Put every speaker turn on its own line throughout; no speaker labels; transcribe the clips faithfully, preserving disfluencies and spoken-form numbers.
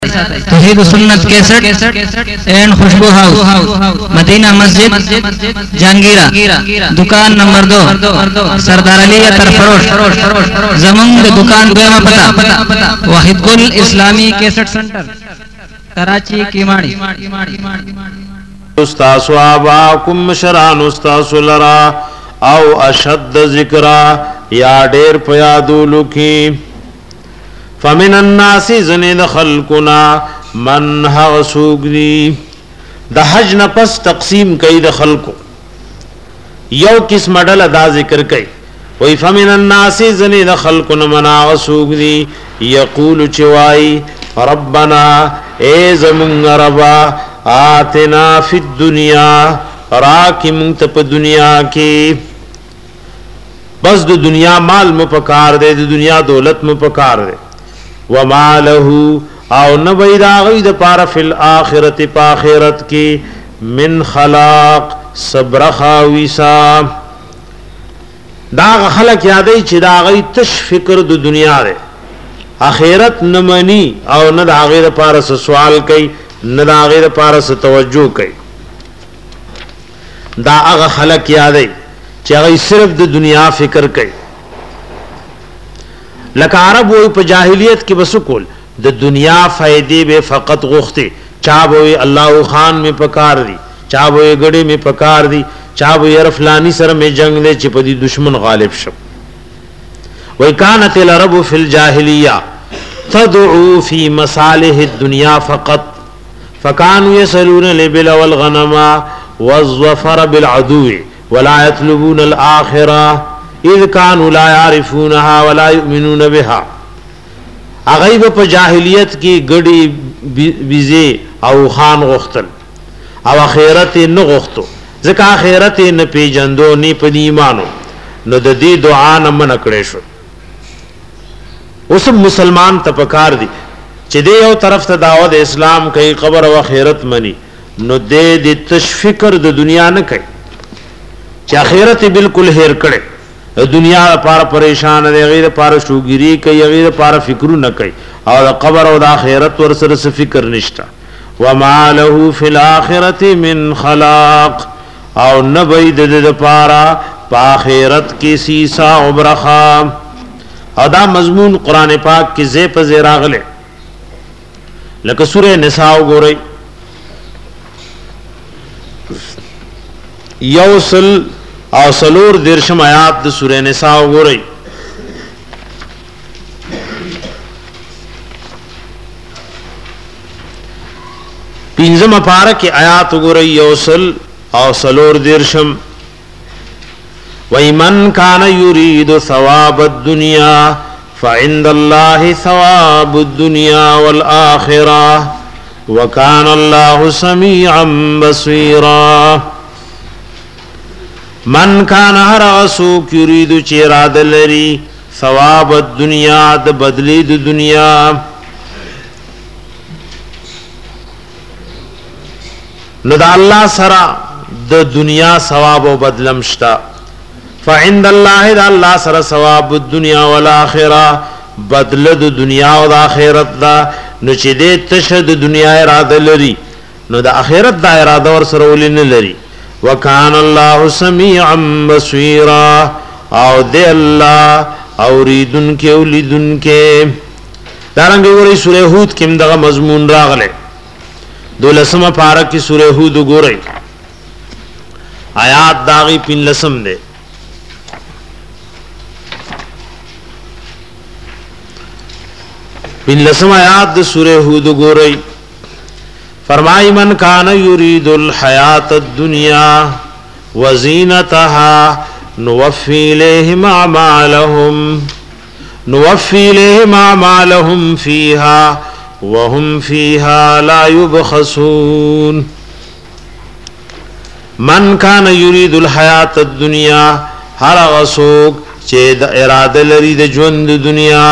Towhid Sunnat cassette and Khushboo house Madina Masjid Jahangira दुकान नंबर दो सरदार अली तरफरोश जमंग दुकान दोयमा पता वाहिद गुल इस्लामी कैसेट सेंटर कराची कीमाड़ी
उस्तासु आबाकुम शरान उस्तासु लरा औ अशद जिक्रा या डेर पयादुलु की फमिन अन्नासी ज़नीद खल्कुना मन हसूगरी द हज नफस तकसीम कई द खल्को यौ किस मडल अदा जिक्र कई वही फमिन अन्नासी ज़नीद खल्कुना मन हसूगरी यकूल चिवाई रब्बना ए ज़मुंग रबा आतिना फिद दुनिया राकी मुंतप दुनिया की बस दो दुनिया माल में पकार दे दो दुनिया दौलत में पकार दे वमा लहू आओ न बैदाग़ी द पारा फिल आखिरत पाखिरत की मिन खलाक सब्रखाविसा दाग खलक यादई छि दाग़ी तश फिक्र दो दुनिया दे आखिरत न मनी आओ न दाग़ी द पारा से सवाल कई न दाग़ी द पारा से तवज्जो कई दाग खलक यादई छि सिर्फ द दुनिया फिक्र कई लका अरब वो पे जाहिलियत की बसुकुल द दुनिया फ़ायदे बे फ़कत गुख्ते चाह वो अल्लाह खान में पकार दी चाह वो गड़े में पकार दी चाह वो अरफलानी सर में जंग दे चिपदी दुश्मन गालिब शब वही कानत अरब फिल जाहिलिया तदउ फी मसालिह दुनिया फ़कत फ़कानु यसलून लिबिल वल गनमा वज़्फ़र बिल अदुव्व वला यतलबून अल आखिरा इज़ कानू ला यारिफूनहा वला युमिनून बिहा अगैब पर जाहिलियत की गड़ी बिजे औ खान गुख्तल अब आखिरत न गुख्तो ज़का आखिरत न पेजंदो नी पदी मानो न ददी दुआ न मन अकड़ेशो उस मुसलमान तपकार दी चिदे यो तरफ त दावत इस्लाम कई कबर व आखिरत मनी न दे दे तशफिकर द दुनिया न कई च आखिरत बिल्कुल हेर करे दुनिया पार परेशान है गैर पार शुगिरी कई गैर पार फिक्रू न कई और कबर और आखिरत और सर से फिक्र निष्ठा वमा लहू फिल आखिरति मिन खलाक और न बैद द पारा पाखिरत की सीसा उबरखा अदा मजमून कुरान पाक की जे पजे रागले लक सूरह निसा गोरई यौसल और सलूर दिरशम आयात सूरह निसा गोरई पिंजम पारा के आयात गोरई यौसल और सलूर दिरशम वही मन कान युरीदु सवाब दुनिया फ़इंदल्लाहि सवाबु दुनिया वल आखिरा व कान अल्लाहु समीअन बसीरा मन कान हर असूक युरीदु चेरा दलरी सवाब दुनिया द बदली द दुनिया नदा अल्लाह सरा द दुनिया सवाब व बदलमश्ता फ़इंदल्लाहि द अल्लाह सरा सवाब दुनिया वल आखिरा बदल द दुनिया व आखिरत दा नुचिदे तशद दुनिया इरादा लरी नु द आखिरत दा इरादा और सरवली न लरी वकान अल्लाह समीअन बसीरा और दे अल्लाह औरीदुन के उलिदुन के दारंग गोरई सूरह हूद किम दगा मजमून रागले दो लसम पारक की सूरह हूद गोरई आयात दागी पिन लसम दे पिन लसम आयात सूरह हूद गोरई फरमाई मन कान युरीदुल हयात दुनिया वज़ीनतहा नुवफ़्फ़ी इलैहिम अमालहुम नुवफ़्फ़ी इलैहिम अमालहुम फ़ीहा वहुम फ़ीहा ला युबख़सून मन कान युरीदुल हयात दुनिया हर अगसोक चेद इरादा लरी द ज़्वंद दुनिया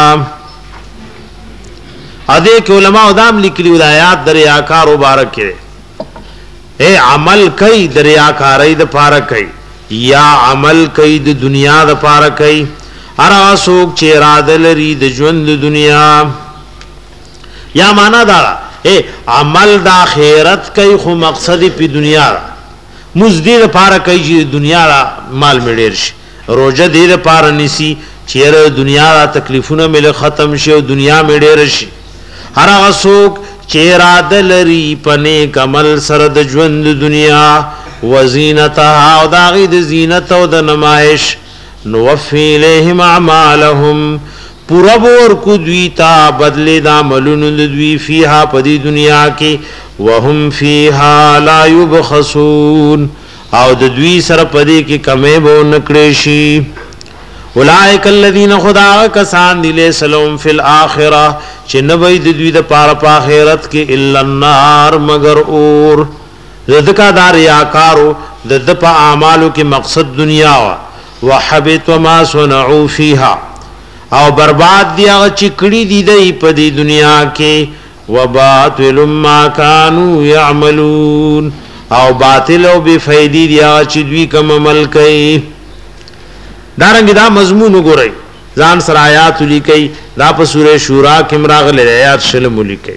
अदे के उलमा उदाम लिखली उदायात दरियाकार मुबारक के ए अमल कई दरियाकार द पार कई या अमल कई द दुनिया द पार कई अरा सोक चेरा दलरी द ज़्वंद दुनिया یا معنا دا اے عمل د آخرت کوي خو مقصد په دنیا مزدی لپاره کوي چې دنیا مال مډیر شي روزه دې لپاره نسی چیرې دنیا را تکلیفونه مل ختم شي او دنیا مډیر شي هر هغه څوک چیرې دلری پنه کمل سره د ژوند دنیا وزینتها او داغی د زینت او د نمائش نوفی الیہم اعمالهم پورا بور کو دویتا بدلی دا عملون دوی فیها پدی دنیا کی وهم فیها لا یبخسون او د دوی سر پدی کی کمی بو نکڑیشی اولائک الذین خدا کسان دیلے سلام فی الاخرہ چه نبی دوی دا پار پا آخرت کی الا النار مگر اور ذکا دار یاکارو د په اعمالو کې مقصد دنیا وا وحبط ما صنعوا فيها او برباد دی هغه چې کړي دي د په دې دنیا کې وباطل ما كانوا يعملون او باطل او بے فائدې دی هغه چې دوی کوم عمل کوي دارنګ دا مضمون وګورئ ځان سره آیات لیکي دا په سوره شورا کې مراغله آیات شلم لیکي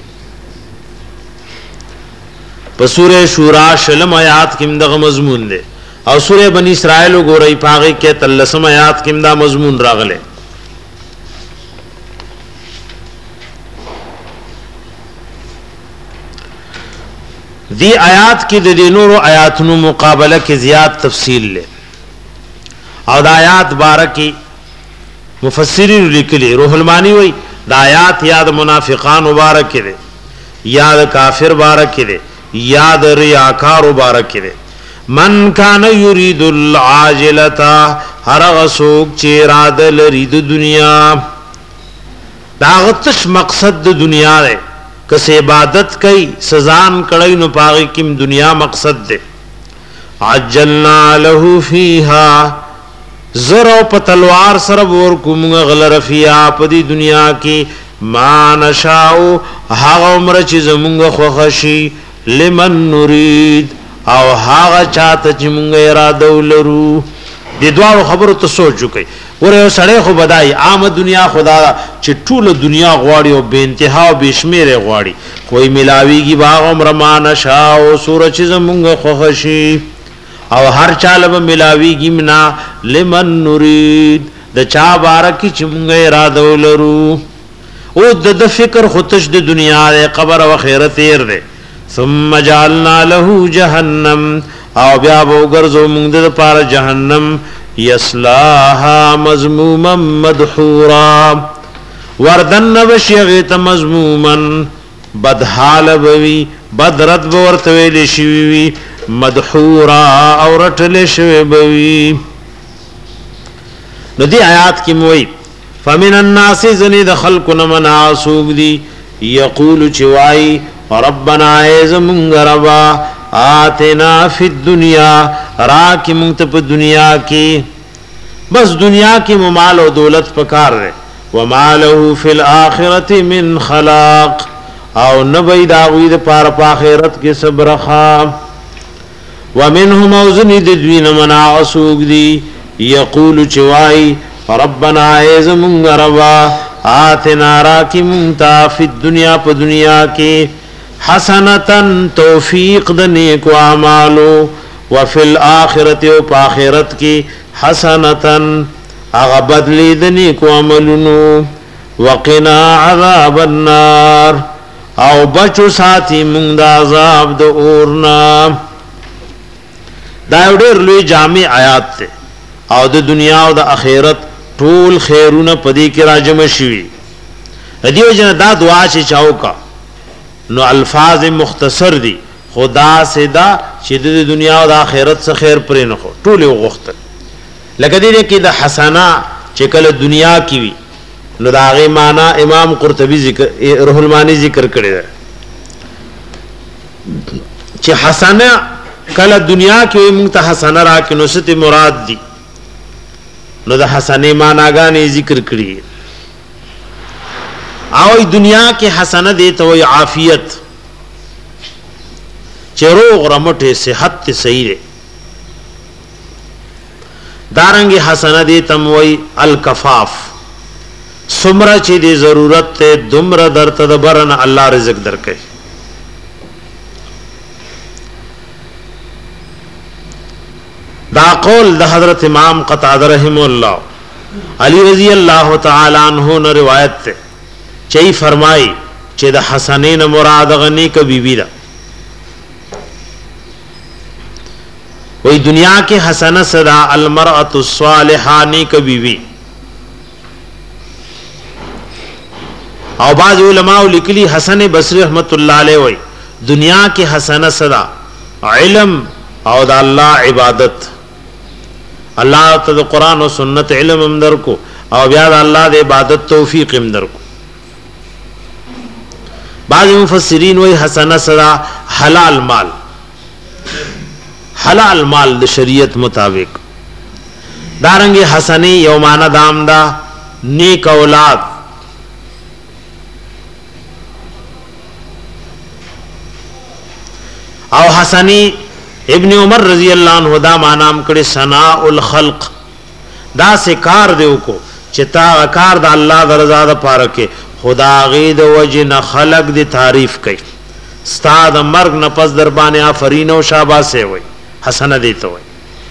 په سوره شورا شلم آیات کې دغه مضمون دی او سوره بنی اسرائیل وګورئ پاغه کې تلسم آیات کې دا مضمون راغله دی آیات کې د دینورو آیاتونو مقابله کې زیات تفصیل لے او د آیات بارکی مفسرین لیکلی روح المانی وی د آیات یاد منافقان مبارک دے یاد کافر بارک دے یاد ریاکار مبارک دے من کان یرید العاجلتا هر غسوک چې اراده لري د دنیا دا غتش مقصد د دنیا دی کس عبادت کئی سزان کڑی نو پاغی کم دنیا مقصد دے عجلنا له فیها زرو پتلوار سرب ورکم غلر فیها پدی دنیا کی ما نشاؤ حاغ عمر چیز منگ خوخشی لمن نرید او حاغ چاہتا چی منگ ارادو لرو دی دوارو خبرو تا سوچ چکے ورے سڑے خو بدائی عام دنیا خدا چې ټول دنیا غواړي او بے انتها او بشمیره غواړي کوئی ملاویږي باغ عمر ما نشا او سورج زمونږ خوخشي او هر چاله به ملاویږي منا لمن نريد د چا بارکی چې مونږه اراده ولرو او د فکر خودش د دنیا قبر او خیرت تیر ده ثم جعلنا له جهنم او بیا وګرځو مونږ د پاره جهنم یصلاها مذموما مدحورا وردن بشیغیت مذموما بدحال بوی بدرد بورتویل شوی مدحورا او رٹل شوی بوی نو دی آیات کی موئی فمن الناس زنی دخل کنمن آسوگ دی یقول چوائی ربنا ایز منگربا آتنا فی الدنیا راکی منتپ دنیا کی بس دنیا کی ممال و دولت پکار رہے وما له فی الآخرت من خلاق او نبی داوید پار پا آخرت کے سبرخا ومنهم اوزنی ددوین منا عصوگ دی یقول چوائی ربنا ایز منگربا آتنا راکی منتا فی الدنیا پا دنیا کی حسنتا توفیق دنیک و اعمالو وفی الاخرت و پا آخرت کی حسنتا اغا بدلی دنیک و عملنو وقنا عذاب النار او بچو ساتی منگ دا عذاب دا اورنا دا اودیر لوی جامع آیات تے او دا دنیا و دا آخرت طول خیرون پدی کی راجم شوی دیو جن دا دعا چی چاو کا نو الفاظ مختصر دی خدا سے دا چی دا دنیا و دا آخرت سے خیر پری نخو طول غختل لکہ دیدے کہ دا حسنا چکل دنیا کی وی نو دا آغی معنی امام قرطبی ذکر روح المانی ذکر کرے دا چی حسنا کل دنیا کی وی منگتا حسنا راکی نو ست مراد دی نو دا حسنی معنی گانی ذکر کری آوی دنیا کی حسنا دیتا وی عافیت چی روغ رمٹے صحت صحیح رے دارنگی حسنہ دیتم وی الکفاف سمره چې دې ضرورت ته دومره درته د برن الله رزق درکې. دا قول د حضرت امام قتاده رحم الله علی رضی اللہ تعالی عنہ نے روایت تے چئی فرمائی چې د حسنین مراد غنی ک بیبی دا وہی دنیا کے حسن صدا المرأۃ الصالحہ نی ک بیبی. او بعض علماء لکلی حسن بصری رحمت اللہ علیہ وی دنیا کے حسن صدا علم او د اللہ عبادت. اللہ تعالی قرآن و سنت علم امدر کو او بیا د اللہ د عبادت توفیق امدر کو. بعض مفسرین وی حسن صدا حلال مال حلال مال د شریعت مطابق. دارنگی حسنی یومانہ دام دا نیک اولاد. او حسنی ابن عمر رضی اللہ عنہ دا مانام کڑی ثناء الخلق دا سے کار دیو کو چتا کار دا اللہ دا رضا دا پارکے خدا غید وجن خلق دی تعریف کئی استاد مرگ نپس دربان آفرین و شابہ سے ہوئی حسن دیتا ہوئی.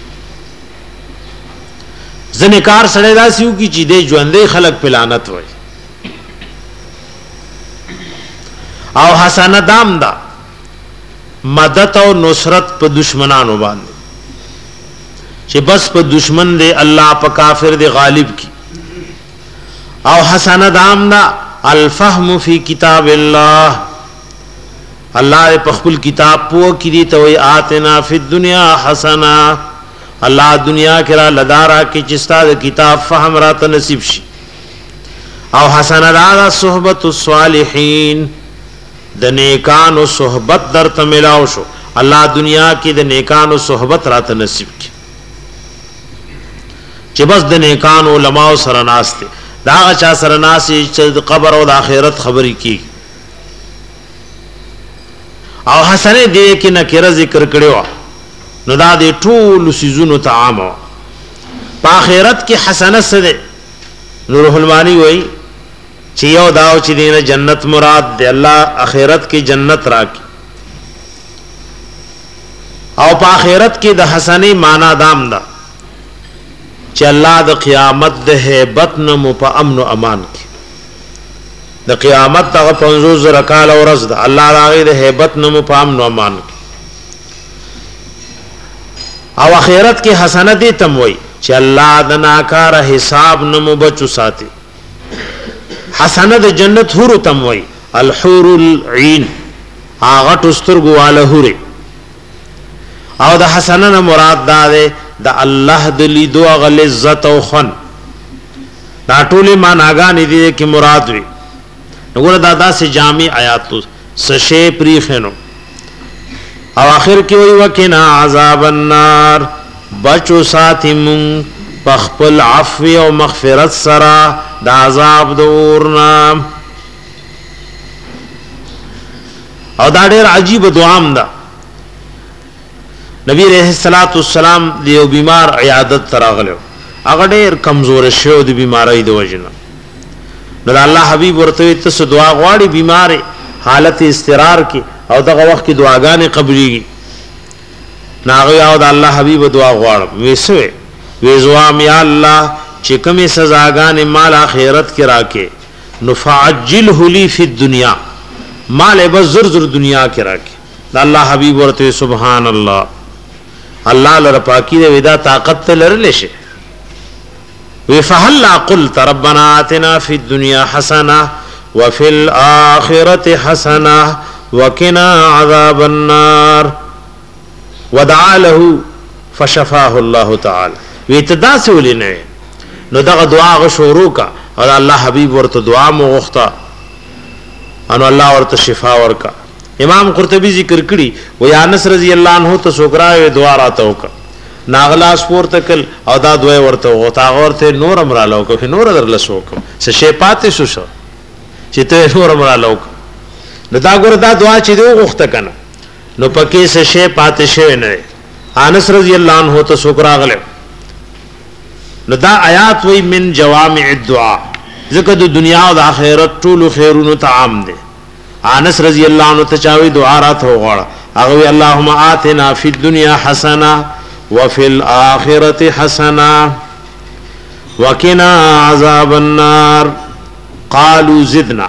زنکار سڑے دا سیو کی چی دے جوندے خلق پلانت ہوئی. او حسن دام دا مدد او نصرت په دشمنانو باندې چې بس په دشمن دے الله په کافر دے غالب کی. او حسن دام دا الفهم فی کتاب اللہ اللہ په خپل کتاب پو کی دی تو آتنا فی الدنیا حسنا اللہ دنیا کرا لدارا کی چستا دے کتاب فهم را نصیب شي. او حسن دا صحبت الصالحین د نیکانو صحبت در ته ملاو شو الله دنیا کې د نیکانو صحبت راته نصیب کی چې بس د نیکانو علماء سره ناشته دا چا سره ناشې چې قبر او د آخرت خبرې کی. او حسن دې کې نکره ذکر کړو نو دا دې ټول سيزونو تعام په آخرت کې حسنه سره نور المانی وای چې یو داو چې دینه جنت مراد دی الله اخرت کې جنت راکي. او په اخرت کې د حسنی معنا دام دا چې الله د قیامت د هیبت نمو په امن او امان کې د قیامت دغه پنځوس زره کال ورځ ده الله راغی د هیبت نمو په امن او امان کې. او اخرت کې حسنه دې تم وای چې الله د ناکار حساب نمو بچو ساتي. حسنه د جنت حور تم وای الحور العين هغه تسترګو والا حور. او د حسنه مراد دا ده د الله د لیدو غل عزت او خن دا ټول معناګان دي کې مراد وي. وګوره دا داسې جامع آیات سشے پریخنو. او اخر کې وی وکنا عذاب النار بچو ساتمون پخپل عفو او مغفرت سرا دا عذاب دورنا. او دا ډېر عجیب دعام دا نبی رحمت الصلوۃ والسلام دیو بیمار عیادت تراغلو هغه ډېر کمزور شو دی بیماری د وجنه نو الله حبیب ورته ته دعا غواړي بیمار حالت استقرار کې او دغه وخت کې دعاګانې قبليږي ناغه او د الله حبیب دعا غواړم وېسوي وېزوام یا الله چې کومه سزاګانې مال اخرت کې راکې نفعجله لی فی الدنیا مال به زر زر دنیا کې راکې د الله حبیب ورته سبحان الله الله لره پاکی دې ودا طاقت لرل شي وفهل قلت ربنا آتنا في الدنيا حسنة وفي الآخرة حسنة وقنا عذاب النار ودعا له فشفاه الله تعالى ويتدا سولینه نو دغه دعا غ شروع کا او الله حبیب ورته دعا مغختا ان الله ورته شفا ورکا. امام قرطبی ذکر کړي و یا انس رضی الله عنه ته سوګرا دعا راته وکا ناغلاس پورته کل او دا دوی ورته وتا ورته نور امر له کو نور درل سوک څه شی پاتې شو شو چې ته نور امر له کو نو دا ګور دا دعا چې دی غوښته کنه نو پکې څه شی پاتې شوی نه. انس رضی الله عنه ته سوګرا غله نو دا آیات وی من جوامع الدعاء ذکر د دنیا او د آخرت ټول خیرونو ته عام دی. انس رضی الله عنه ته چاوي دعا راته وغواړه هغه اللهم آتنا فی الدنيا حسنه وفي الاخره حسنه وقنا عذاب النار. قالوا زدنا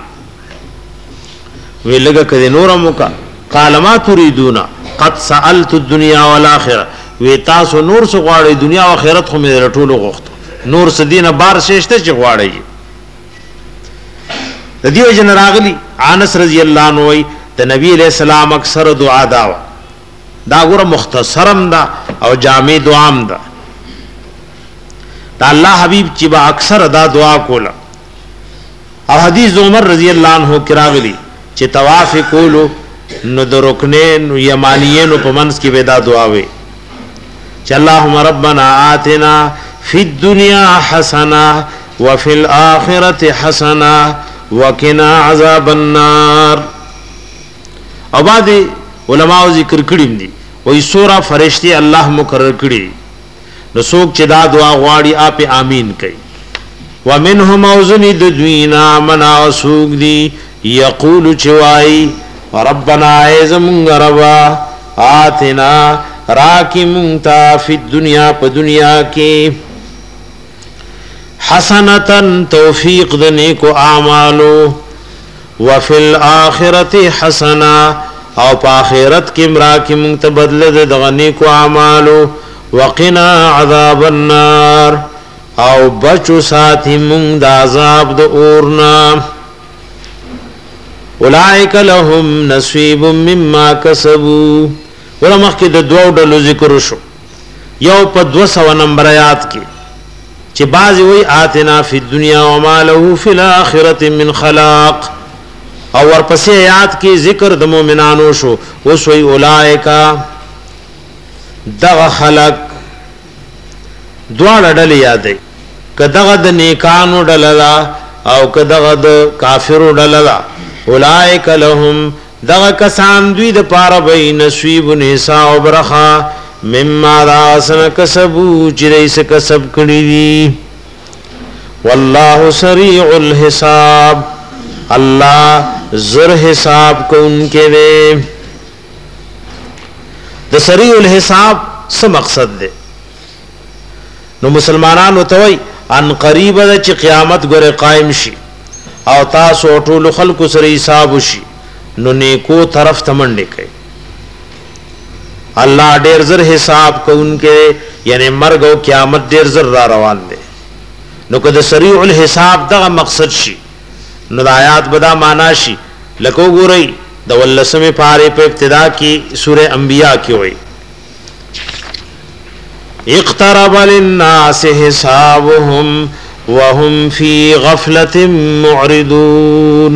ویلګه کدي نورم کا قال ما تريدون قد سألت الدنيا والآخرة وی تاسو نور څه غواړئ دنیا او آخرت خو مې رټولو غوښتو نور څه دینه بار شېشته چې غواړئ. د دې وجه نه راغلی انس رضی الله عنه وی د نبی علیہ السلام اکثر دعا دا دا ګوره مختصرم دا او جامع دعام دا دا الله حبیب چې با اکثر دا دعا کوله. او حدیث عمر رضی الله عنه کې راغلی چې طواف کولو نو د رکنین یمانیین په منځ کې ودا دعا وی چې اللهم ربنا آتنا فی الدنيا حسنه وفي الاخره حسنه وقنا عذاب النار. او بعد علماء ذکر کړي دي وای سورہ فرشتي الله مقرر کړي نو څوک چې دا دعا غواړي آپ امین کوي. ومنهم موزن ددوینا منا وسوق دی یقول چوای ربنا ایزم ربا آتنا راکی منتا فی الدنیا پا دنیا کی حسنتن توفیق دنے کو اعمالو وفی الاخرت حسنا او پا آخرت کم راکی منتا بدلد دغنی کو اعمالو وقنا عذاب النار او بچو ساتھی منگ دا عذاب دا اورنا اولائک لهم نصیب مما کسبو. ولمخ کی دا دو ڈلو ذکر شو یو پا دو سو نمبر آیات کی چی بازی وی آتنا فی الدنیا وما له فی الاخرت من خلاق او ورپسی آیات کی ذکر دا مومنانو شو وسوی اولائکا دغ خلق دوار ڈل یادی که دغ دا نیکانو ڈللا او که دغ دا کافرو ڈللا اولائک لهم دغ کسان دوی د پاره بی نصیب نساء و برخا مما داسن کسبو چریس کسب کړی دی. والله سریع الحساب الله زر حساب کو انکے دے. د سریع الحساب څه مقصد ده نو مسلمانانو ته وای ان قریب د چې قیامت ګره قائم شي او تاسو ټول خلق سره حساب وشي نو نیکو طرف تمنډه کوي الله ډیر زر حساب کوونکې یعنی مرګ او قیامت ډیر زر را روان دي. نو کله سریع الحساب دغه مقصد شي نو د آیات بدا معنا شي لکه ګورئ د ولسمه پاره په ابتدا کې سوره انبیاء کې وایي اقترب للناس حسابهم وهم في غفلة معرضون.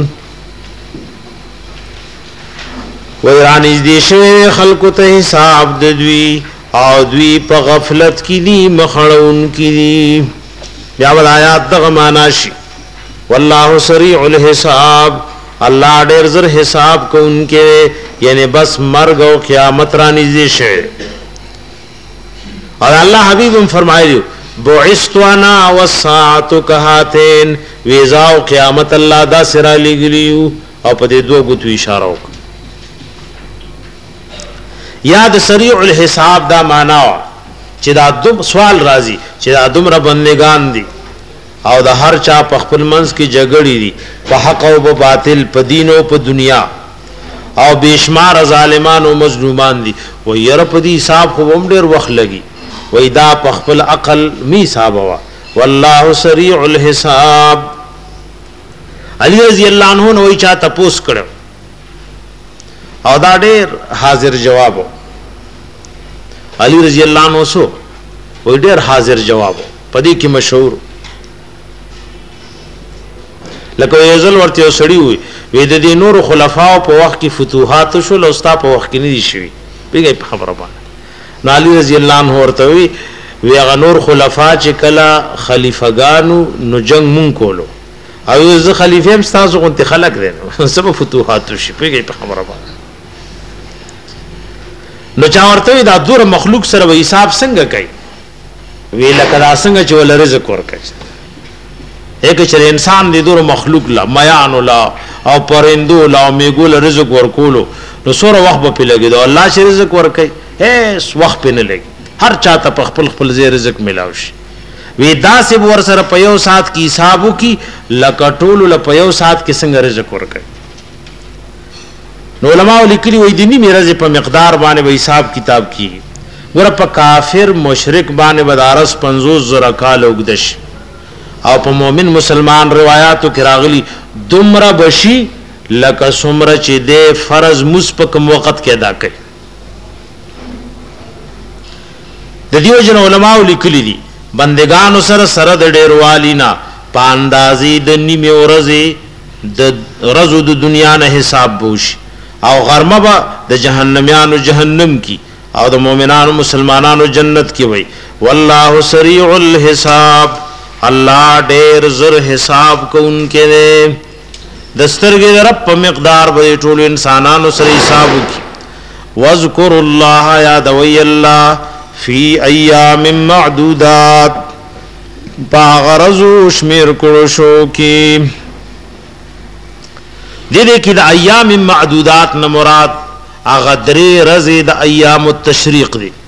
ویرانیز دی شوی خلق ته حساب ددوی او دوی په غفلت کی دی مخړون کی دی. بیا ول آیات دغه معنا شي والله سریع الحساب الله ډیر زر حساب کوونکې یعنی بس مرګ او قیامت را نږدې شي. اور اللہ حبیب فرمایي بعثت انا والساعه كهاتين ویزا او قیامت الله دا سره لګلیو او په دې دوه غوتو اشاره وکړه. یاد سریع الحساب دا معنا چې دا دوم سوال راځي چې دا دومره بندگان دي او د هر چا په خپل منځ کې جګړې دي په حق او په باطل په دین او په دنیا او بشمار ظالمان او مظلومان دي و ير په دې حساب خو هم ډېر وخت لګي و اذا په خپل عقل می حساب وا والله سریع الحساب. علی رضی الله عنه نو چا تپوس کړو او دا ډېر حاضر جواب علی رضی الله عنه سو و ډېر حاضر جواب پدې کې مشهور لکه یزل ورته سړی وي وې د دې نور خلفاو په وخت کې فتوحات شول او ستا په وخت کې نه دي شوي پیږي په خبره باندې. نو علی رضی الله عنه ورته وی وی هغه نور خلفا چې کلا خلیفګانو نو جنگ مون کولو او زه خلیفہ هم تاسو غونته خلق دي سبب فتوحات شي پیږي په خبره باندې. نو چا ورته دا دور مخلوق سره حساب څنګه کوي وی لکه دا څنګه چې ول رزق ورکړي ایک چر انسان دی دور مخلوق لا میان لا او پرندو لا میګول رزق ورکولو نو سور وخت په لګي دو الله چې رزق ورکي هیڅ وخت په نه لګي هر چاته په خپل خپل زی رزق ملاوي شي وی داسې ور سره په یو سات کې حسابو کې لکټول ل په یو سات کې څنګه رزق ورکي نو علماء لیکلي وي دیني میراث په مقدار باندې به حساب کتاب کیږي ور په کافر مشرک باندې بدارس پنځوس زره کال وګدش او په مؤمن مسلمان روایتو کې راغلي دمره بشي لکه سمره چې د فرض مسپک وخت کې ادا کړي د دیو جن علماء لیکلي دي بندگانو سره سره د ډیروالینا پاندازي د نیمه ورځې د ورځو د دنیا نه حساب بوش او غرمه به د جهنميانو جهنم کی او د مؤمنانو مسلمانانو جنت کی وای والله سریع الحساب الله ډیر زر حساب کوونکې ده دسترګې رب په مقدار به ټول انسانانو سره حساب وکي واذکر الله یاد وی الله فی ایام معدودات باغرزو شمیر کړو شو کې دې دې کې د ایام معدودات نه مراد هغه درې ورځې د ایام التشریق دي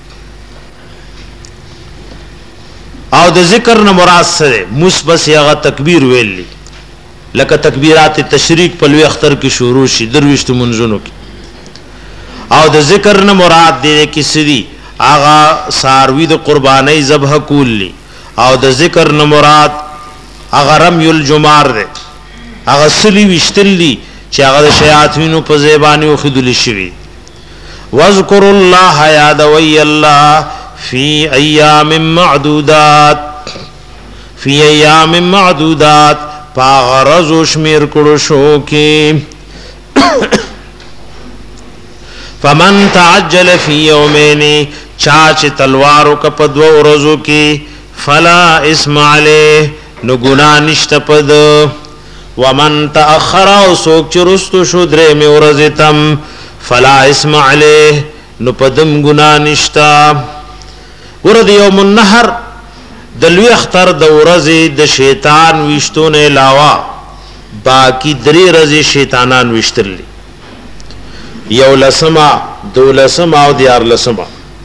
او د ذکر نه مراد سره مثبت هغه تکبیر ویلی لکه تکبیرات تشریق په لوی اختر کې شروع شي درويشت منځونو کې او د ذکر نه مراد دې کې سړي هغه ساروی د قرباني ذبح کولی او د ذکر نه مراد هغه رمي الجمار ده هغه سلی وشتلی چې هغه د شیاطینو په زبانی او خذل شوی واذکر الله یاد وی الله فی ایام معدودات فی ایام معدودات پاغرز شمیر کړو شو کې فمن تعجل فی یومین چاچ تلوارو کا پدو ورځو کې فلا اسم علیه نو ګناه نشته پد ومن تاخر او سوک چرستو شو درې می ورځې تم فلا اسم علیه نو پدم ګناه نشتا ورد یوم النحر د لوی اختر د ورځې د شیطان وشتون علاوه باقی درې ورځې شیطانان وشتل یو لسما دو لسما او دیار لسما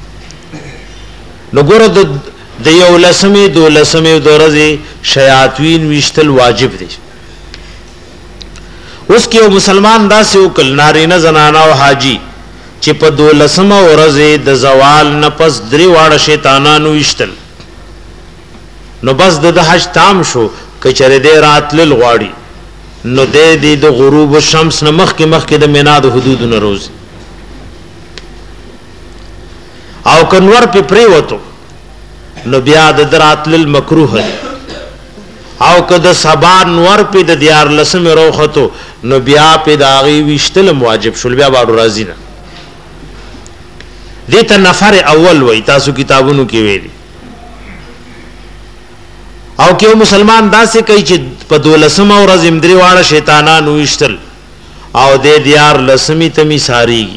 نو ګور د د یو لسمه دو لسمه د ورځې شیاطین وشتل واجب دي اوس کې مسلمان داسې وکړ نارینه زنانه او حاجی چې په دولسمه ورځې د زوال نه پس درې واړه شیطانانو وشتل نو بس د حج تام شو کچره دې راتل غواړي نو دې دې د غروب الشمس نه مخ کې مخ کې د مینا د حدود نه روز او کنور په پری وته نو بیا د دراتل مکروه او کده سبا نور په د دیار لسم روخته نو بیا په داغي وشتل واجب شول بیا باندې راځي نه دته نفر اول وای تاسو کتابونو کې ویلي او کې مسلمان داسې کوي چې په دولسم ورځ امدري واړه شیطانانو وشتل او د دیار لسمی تمی ساریږي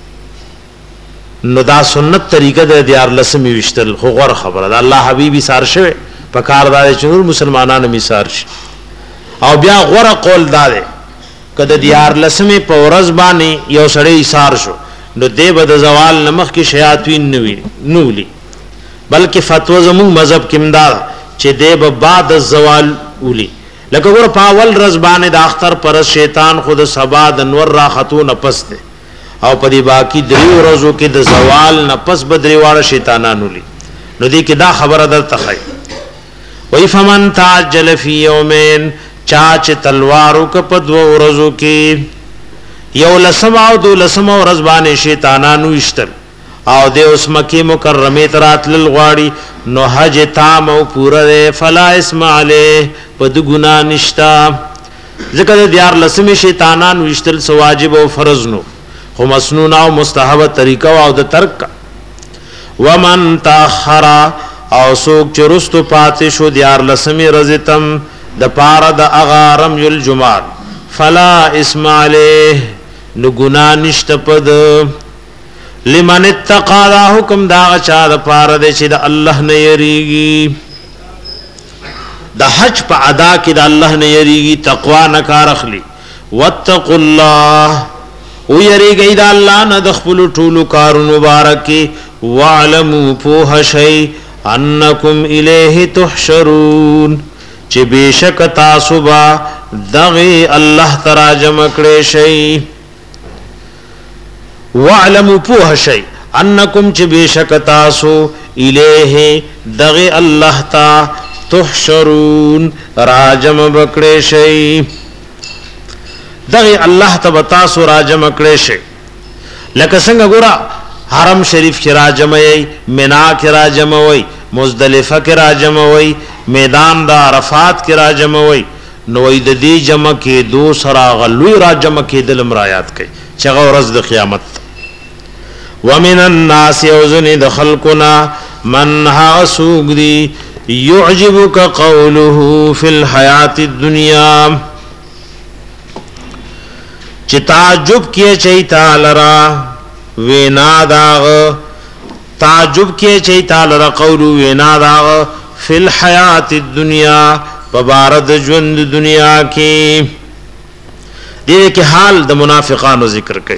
نو دا سنت طریقه د دیار لسمی وشتل خو غور خبره ده الله حبیبي سار شوه په کار دار چې نور مسلمانانو می سار شي او بیا غوړه قول داده کده دیار لسمی په ورځ باندې یو سړی سار شو نو دی به د زوال نمخ کې شیاطین نوی نولی بلکې فتوا زمون مذهب کې امداد چې دی به بعد الزوال اولی لکه ور په اول ورځ باندې د اختر پر شیطان خود سبا د نور را خاتون پس ده او په دې باقی درې ورځو کې د زوال نه پس بدري واړه شیطانانو لي نو دې کې دا خبره درته خای وای فمن تعجل فی یومین چاچ تلوارو ک په دو ورځو کې یو لسم او دو لسم ورځ باندې شیطانانو اشتل او د اوس مکه مکرمه تراتل غواړي نو حج تام او پوره فلا اسم علیه پد ګنا نشتا ذکر دیار لسم شیطانانو اشتل سو واجب او فرض نو خو مسنون او مستحب طریقه او د ترک ومن تاخر او سوک چرستو پاتې شو دیار لسمی رزتم د پاره د اغارم یل جمعه فلا اسم علیه نو گناہ نشت پد لمن اتقا دا حکم دا چا د پاره د چې د الله نه یریږي د حج په ادا کې د الله نه یریږي تقوا نه کار اخلي واتقوا الله او یریږي د الله نه د خپل ټولو کارونو مبارک واعلموا پوه شئ انکم الیه تحشرون چې بشک تاسو به دغه الله تعالی جمع کړئ شئ واعلموا پوه شئ انکم چې بشک تاسو الیه دغه الله تا تحشرون راجم بکړې شئ دغه الله ته تاسو راجم کړې شئ لکه څنګه ګورا حرم شریف کې راجم وي مینا کې راجم وي مزدلفه کې راجم وي میدان د عرفات کې راجم وي نو د دې جمع کې دو سرا غلوی راجم کې دل مرایات کوي چې ورځ د قیامت ومن الناس یوزن د خلقنا من ها سوغدي يعجبك قوله في الحياة الدنيا چې تعجب کې چيتا لرا وینا داغ تعجب کې چيتا لرا قول وینا داغ في الحياة الدنيا ببارد ژوند دنیا کې دې کې حال د منافقانو ذکر کوي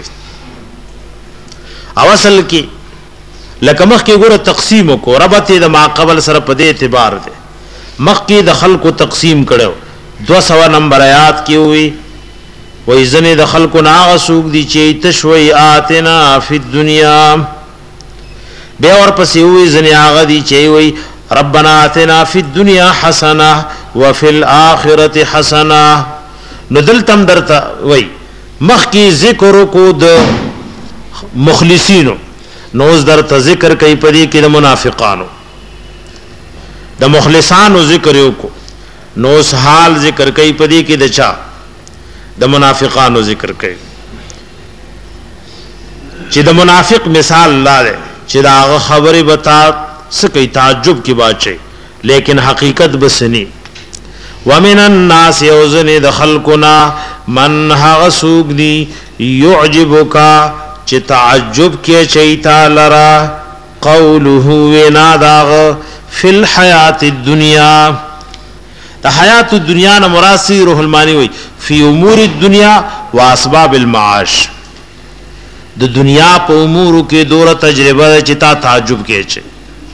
او اصل کې لکه مخ کې ګوره تقسیم کو ربط د ما قبل سره په دې اعتبار ده مخ کې د خلکو تقسیم کړو دو سو نمبر آیات کې وي وې ځنه د خلکو ناغه سوق دي چې تشوي آتنا فی الدنیا به اور پسې وي ځنه هغه دي چې وي ربنا آتنا فی الدنیا حسنه وفي الاخره حسنه ندل تم درته وي مخ کې ذکر کو د مخلصینو نوز در ته ذکر کوي پدې کې د منافقانو د مخلصانو ذکر یو کو نوز حال ذکر کوي پدې کې د چا د منافقانو ذکر کوي چې د منافق مثال لاله چې دا خبره بتا سکه تعجب کی بات شي لیکن حقیقت بسنی ومن الناس یوزن د خلقنا من ها سوق دی يعجبک چې تعجب کې چیتا لرا قوله وینا داغ فی الحیات الدنیا د حیات الدنیا نه مراد سی روح المانی وی فی امور الدنیا واسباب المعاش د دنیا په امور کې دوره تجربه چې تا تعجب کې چي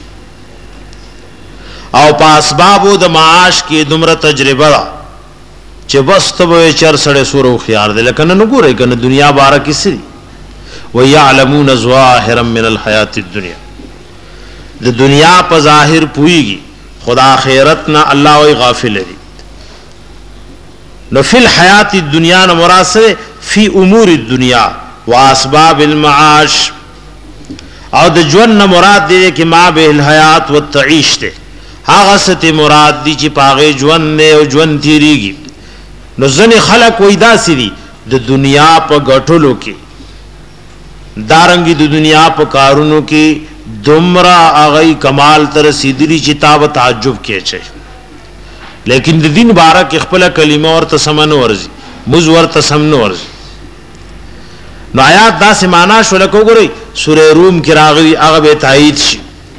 او په اسباب د معاش کې دومره تجربه چې بس ته چر سړې سورو خيار دي لکه نه ګورې کنه دنیا بار کې سي ويعلمون ظاهرا من الحیات الدنیا د دنیا په ظاهر پويږي خدا آخرت نه الله وي غافل دي نو فی الحیات الدنیا نه مراد سره فی امور الدنیا واسباب المعاش او د ژوند نه مراد دي چې ما به الحیات والتعیش ته هغه ست مراد دي چې پاغه ژوند نه او ژوند تیریږي نو ځنه خلق وې داسې دي د دنیا په غټلو کې دارنګي د دنیا په کارونو کې دمرا اغي کمال تر سیدری چې تاب تعجب کې چي لیکن د دین بارک خپل کلمه اور تسمن ورزي مز ور تسمن ورزي نو آیات دا سمانا شول کو ګوري سوره روم کې راغلي هغه به تایید شي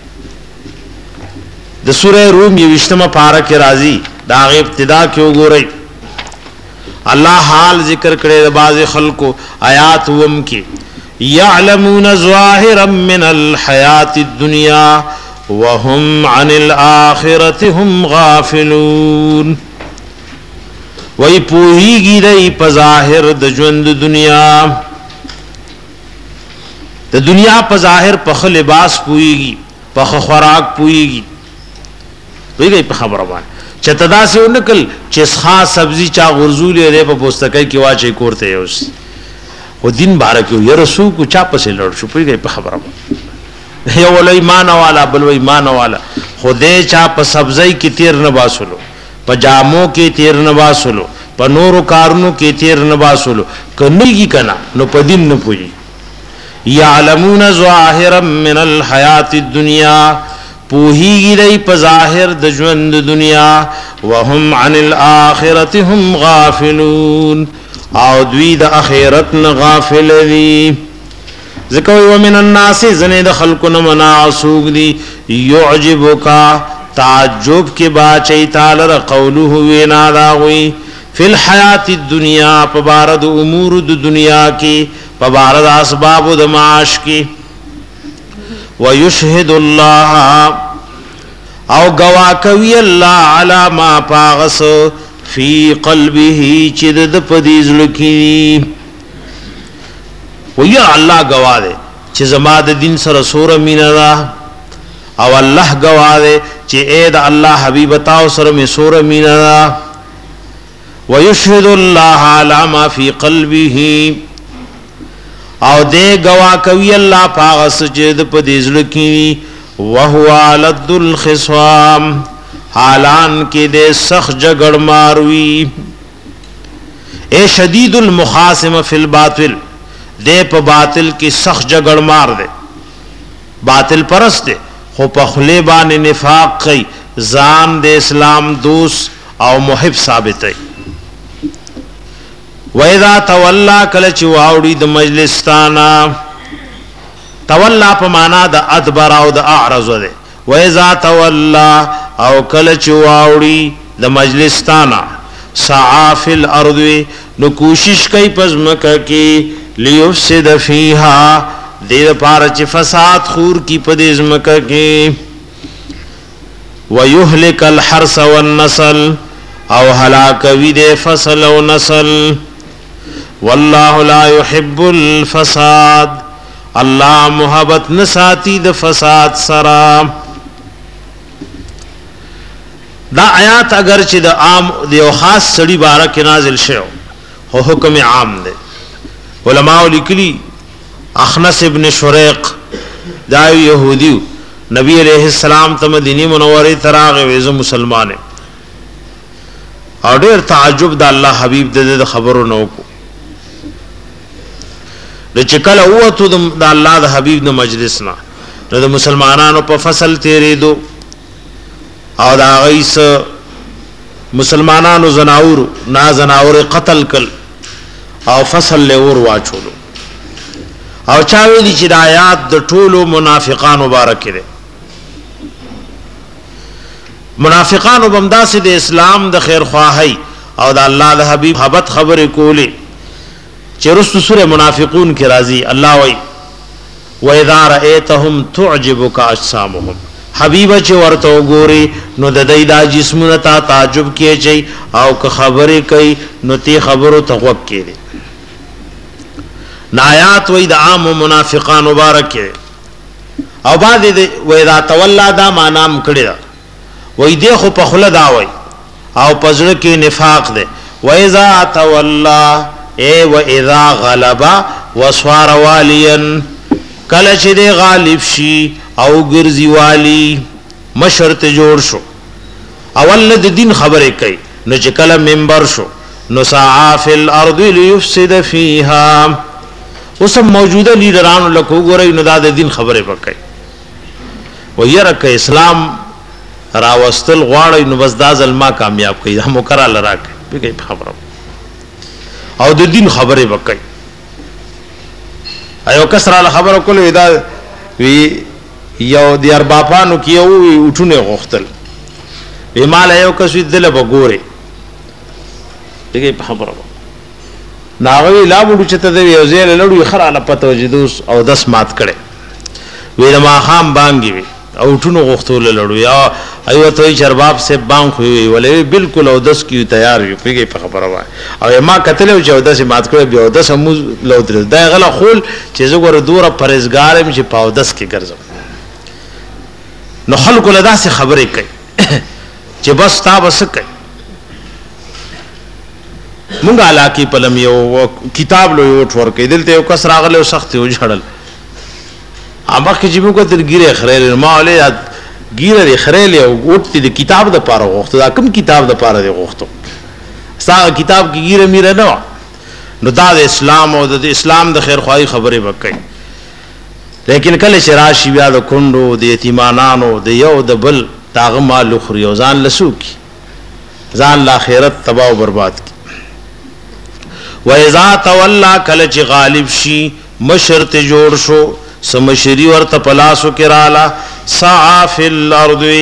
د سوره روم یو وشتمه پارا کې راځي دا غي ابتدا کې وګورئ الله حال ذکر کړي د باز خلکو آیات وم کې يعلمون ظاهرا من الحياة الدنيا وهم عن الآخرة هم غافلون وی پوهیږي دای په ظاهر د ژوند دنیا د دنیا په ظاهر په لباس پوهیږي په خوراک پوهیږي ویږي په خبره باندې چې تدا سه ونکل چې خاص سبزی چا غرزولې ده په پوستکای کې واچي کوړته اوس و دین بارکو یا رسول کو چا پسې لړ شو پوهیږي په خبره باندې یو ول ایمان والا بل ایمان والا خدای چا په سبزی کې تیر نه باسلو په جامو کې تیر نه باسلو په نورو کارونو کې تیر نه باسلو کنيږي کنا نو په دین نه پوي يعلمون ظاهرا من الحیات الدنیا پوهیږي دای په ظاهر د ژوند دنیا وهم عن الاخرته هم غافلون او دوی د اخرت نه غافل دي ذکر ومن الناس زنه د خلقنا مناسوق دي يعجبك تعجب کې باچي تعالی قوله وینا دا وی فی الحیات الدنیا پبارد امور د دنیا کې پبارد اسباب د معاش کې ويشهد الله او گوا کوي الله علی ما پاغس فی قلبه چې د پدیزل کې وی الله گوا دے چې زما د دین سره سور مینا دا او الله گوا دے چې اے د الله حبیب تاو سره می سور مینا دا ويشهد الله علی ما فی قلبه او دې گوا کوي الله پاغس چې د پدیزل کې وهو علد الخصام حالان کې دې سخت جګړ ماروي اے شدید المخاصمه فی الباطل دې په باطل کې سخت جګړ مار دے باطل پرست دے خو په خلی باندې نفاق کوي ځان د اسلام دوست او محب ثابت دی وَإِذَا تَوَلَّا کله چې واوړي د مجلس تانا تولا په معنا د ادبر او د اعرض ده وَإِذَا تَوَلَّا او کله چې واوړي د مجلس تانا سعى فی الارض نو کوشش کوي پزمکه کې لیفسد فیها دې لپاره چې فساد خور کی په دې زمکه کې ويهلك الحرث والنسل او هلاکوي دې فصل او نسل والله لا يحب الفساد الله محبت نساتی د فساد سرا دا آیات اگر چې د عام د یو خاص سړي بارک نازل شوه هو حکم عام دی علماء لیکلی اخنس ابن شریق دا یهودی نبی علیہ السلام ته مدینه منوره تراغه ویزه مسلمان او ډیر تعجب د الله حبیب د خبرو نو کو د چکل اوته د الله د حبیب د مجلس نه د مسلمانانو په فصل تیرې دو او دا غیس مسلمانانو زناور نا زناور قتل کل او فصل له ور واچولو او چاوی دی چې د آیات د ټولو منافقان مبارک دي منافقان وبمداسه د اسلام د خیر خواهی او د الله د حبیب محبت خبرې کولې چې رسو سوره منافقون کې راځي الله وای و اذا رأيتهم تعجبك اجسامهم حبیب چې ورته وګوري نو د دې د جسمونو ته تعجب کیږي او که خبرې کوي نو تی خبرو ته وګ کړي نایات وې د عام منافقان مبارک او بعد دې وې دا تولا دا مانام کړی دا وې دې خو په خله دا وې او پزړه کې نفاق ده وإذا تولا اے وإذا غلب وصار واليا کله چې دې غالب شي او ګرځي والی مشرت جوړ شو اول د دین خبره کوي نو چې کله منبر شو نو سعى في الارض ليفسد فيها اوسم موجوده لیډرانو لکه وګورئ نو د دین خبره وکړي و یره ک اسلام راوستل غواړي نو بس دا ظلما کامیاب کړي هم وکړه لراکه به خبره او د دین خبره وکړي ایو کسره خبره کوله دا وی یو د اربابانو کې یو اٹھونه غختل ایمال یو کس دل بګوري دغه خبره ناوی لا بډو چته دی یو زیل لړو خراله پته وجدوس او دس مات کړي وی ما خام بانګي وی او ټونو غختول لړو یا ایو ته چرباب سے بانګ خوي ولې بالکل او دس کی تیار یو پیږي په خبره وای او ما کتل او چوده سے مات کړي بیا دس هم لو در دا غلا خول چې زګور دوره پرهیزګار مې په دس کې ګرځم نو خلق لدا سے خبرې کوي چې بس تا بس کوي مونږه علاقه پلم یو کتاب لو یو ټور کې دلته یو کس راغله او سخت یو جړل اما کې چې موږ ته ګیره خړل ما له ګیره خړل او وټ د کتاب د پاره وخت دا کوم کتاب د پاره دی وخت ستا کتاب کې ګیره میره نه نو دا د اسلام او د اسلام د خیر خواهی خبره وکړي لیکن کله چې راشي بیا د کندو د یتیمانانو د یو د بل تاغه مال خوري او ځان لسوک ځان لا خیرت تباہ او برباد کی و اذا تولى کله چې غالب شي مشرت جوړ شو سمشری ورته پلاسو کرالا سعى في الارض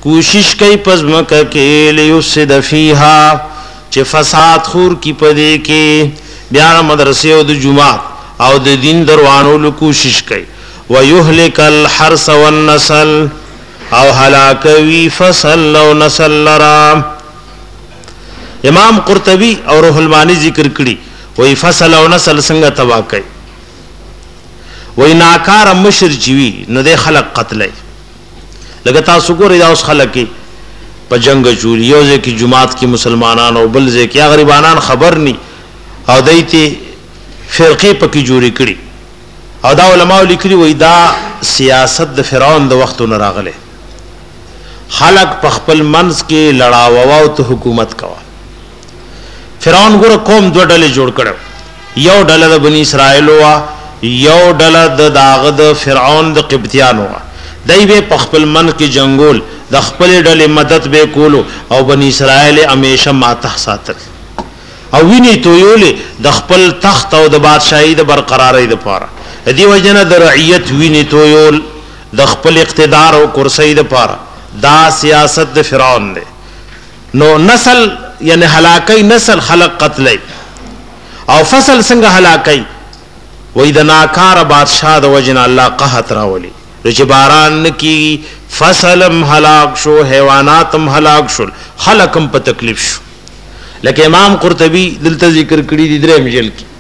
کوشش کوي پزمکه کې لیفسد فیها چې فساد خور کی پدې کې بیا مدرسې او د جمعات او د دین دروانو کوشش کوي ويهلك الحرث والنسل او هلاکوي فصل او نسل لرا. امام قرطبی اور روح المانی ذکر کړي وای فصل او نسل څنګه تباہ کوي. وای ناکار مشر چوي نو د خلق قتلای لکه تاسو ګورئ دا اوس خلک په جنگ چوری یو ځکه جماعت کې مسلمانان او بل ځکه غریبانان خبر ني او دایته فرقه پکې جوړې کړي او دا علماء لیکلي وای دا سیاست د فرعون د وختونو راغله. خلق په خپل منځ کې لړاو او ته حکومت کوا. فرعون ګور قوم دوه ډلې جوړ کړو یو ډله د بنی اسرائیل وا یو ډله د داغه د فرعون د قبطیانو وا. دای به په خپل من کې جنگول د خپل ډلې مدد به کولو او بنی اسرائیل همیشه ماته ساتل او ویني تویول د خپل تخت او د بادشاہي د برقرارۍ لپاره. دی وجنه د رعیت ویني تویول د خپل اقتدار او کرسۍ لپاره دا سیاست د فرعون دی. نو نسل یعنی هلاکی نسل خلق قتلی او فصل څنګه هلاکی وې د ناکار بادشاہ د وجنه الله قحط راولي چې باران کی فصلم هلاک شو حیواناتم هلاک شو خلقم په تکلیف شو. لکه امام قرطبی دلته ذکر کړی دی درې مجل کې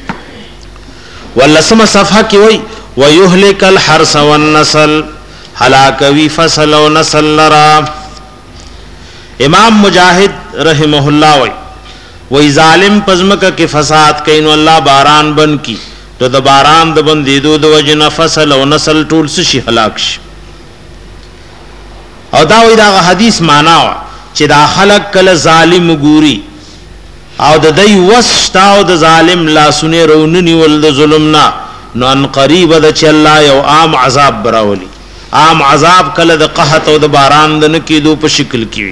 ولسمه صفحه کې وای ويهلك الحرث والنسل هلاکوي فصل او نسل لرا. امام مجاهد رحمه الله وای وای ظالم پزمکه کې فساد کین الله باران بن کی تو د باران د بن دیدو د وجنه فصل او نسل ټول شي هلاک شي. او دا وای دا حدیث معنا چې دا خلق کله ظالم ګوري او د دای وستا او د ظالم لا سونه روننی ول د ظلمنا نو ان قریب د چې الله یو عام عذاب براولي. عام عذاب کله د قحط او د باران د نکیدو په شکل کې.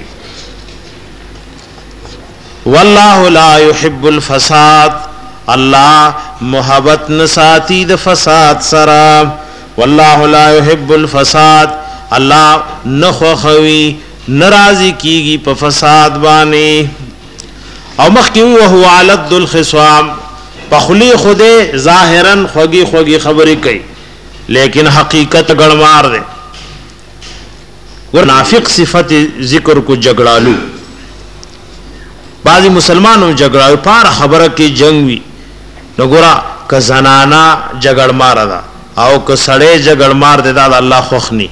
والله لا يحب الفساد الله محبت نساتی د فساد سرا. والله لا يحب الفساد الله نخوخوي ناراضي کیږي په فساد باندې. او مخکې وهو علد الخصام پخلی خوده ظاهرا خوږي خوږي خبرې کوي لیکن حقیقت ګړمار ده. ور نافق صفت ذکر کو جګړالو بعضی مسلمانوں جګړه پار خبره کې جنگ وی نو ګورا ک زنانا جګړمار ده او ک سړی جګړمار ده د الله خوخني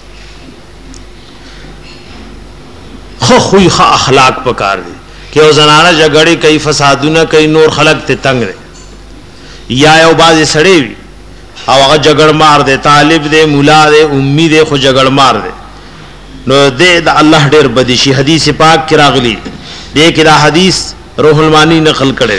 خو خوې خ اخلاق پکار دي کہ او زنانه جګړې کوي فسادونه کوي نور خلق ته تنگ دي یا یو باز سړی وي او هغه جګړ مار دي طالب دي مولا دي امید دي خو جګړ مار دي نو دې د الله ډېر بدی شي. حدیث پاک کې راغلی دې کې دا حدیث روح المانی نقل کړي.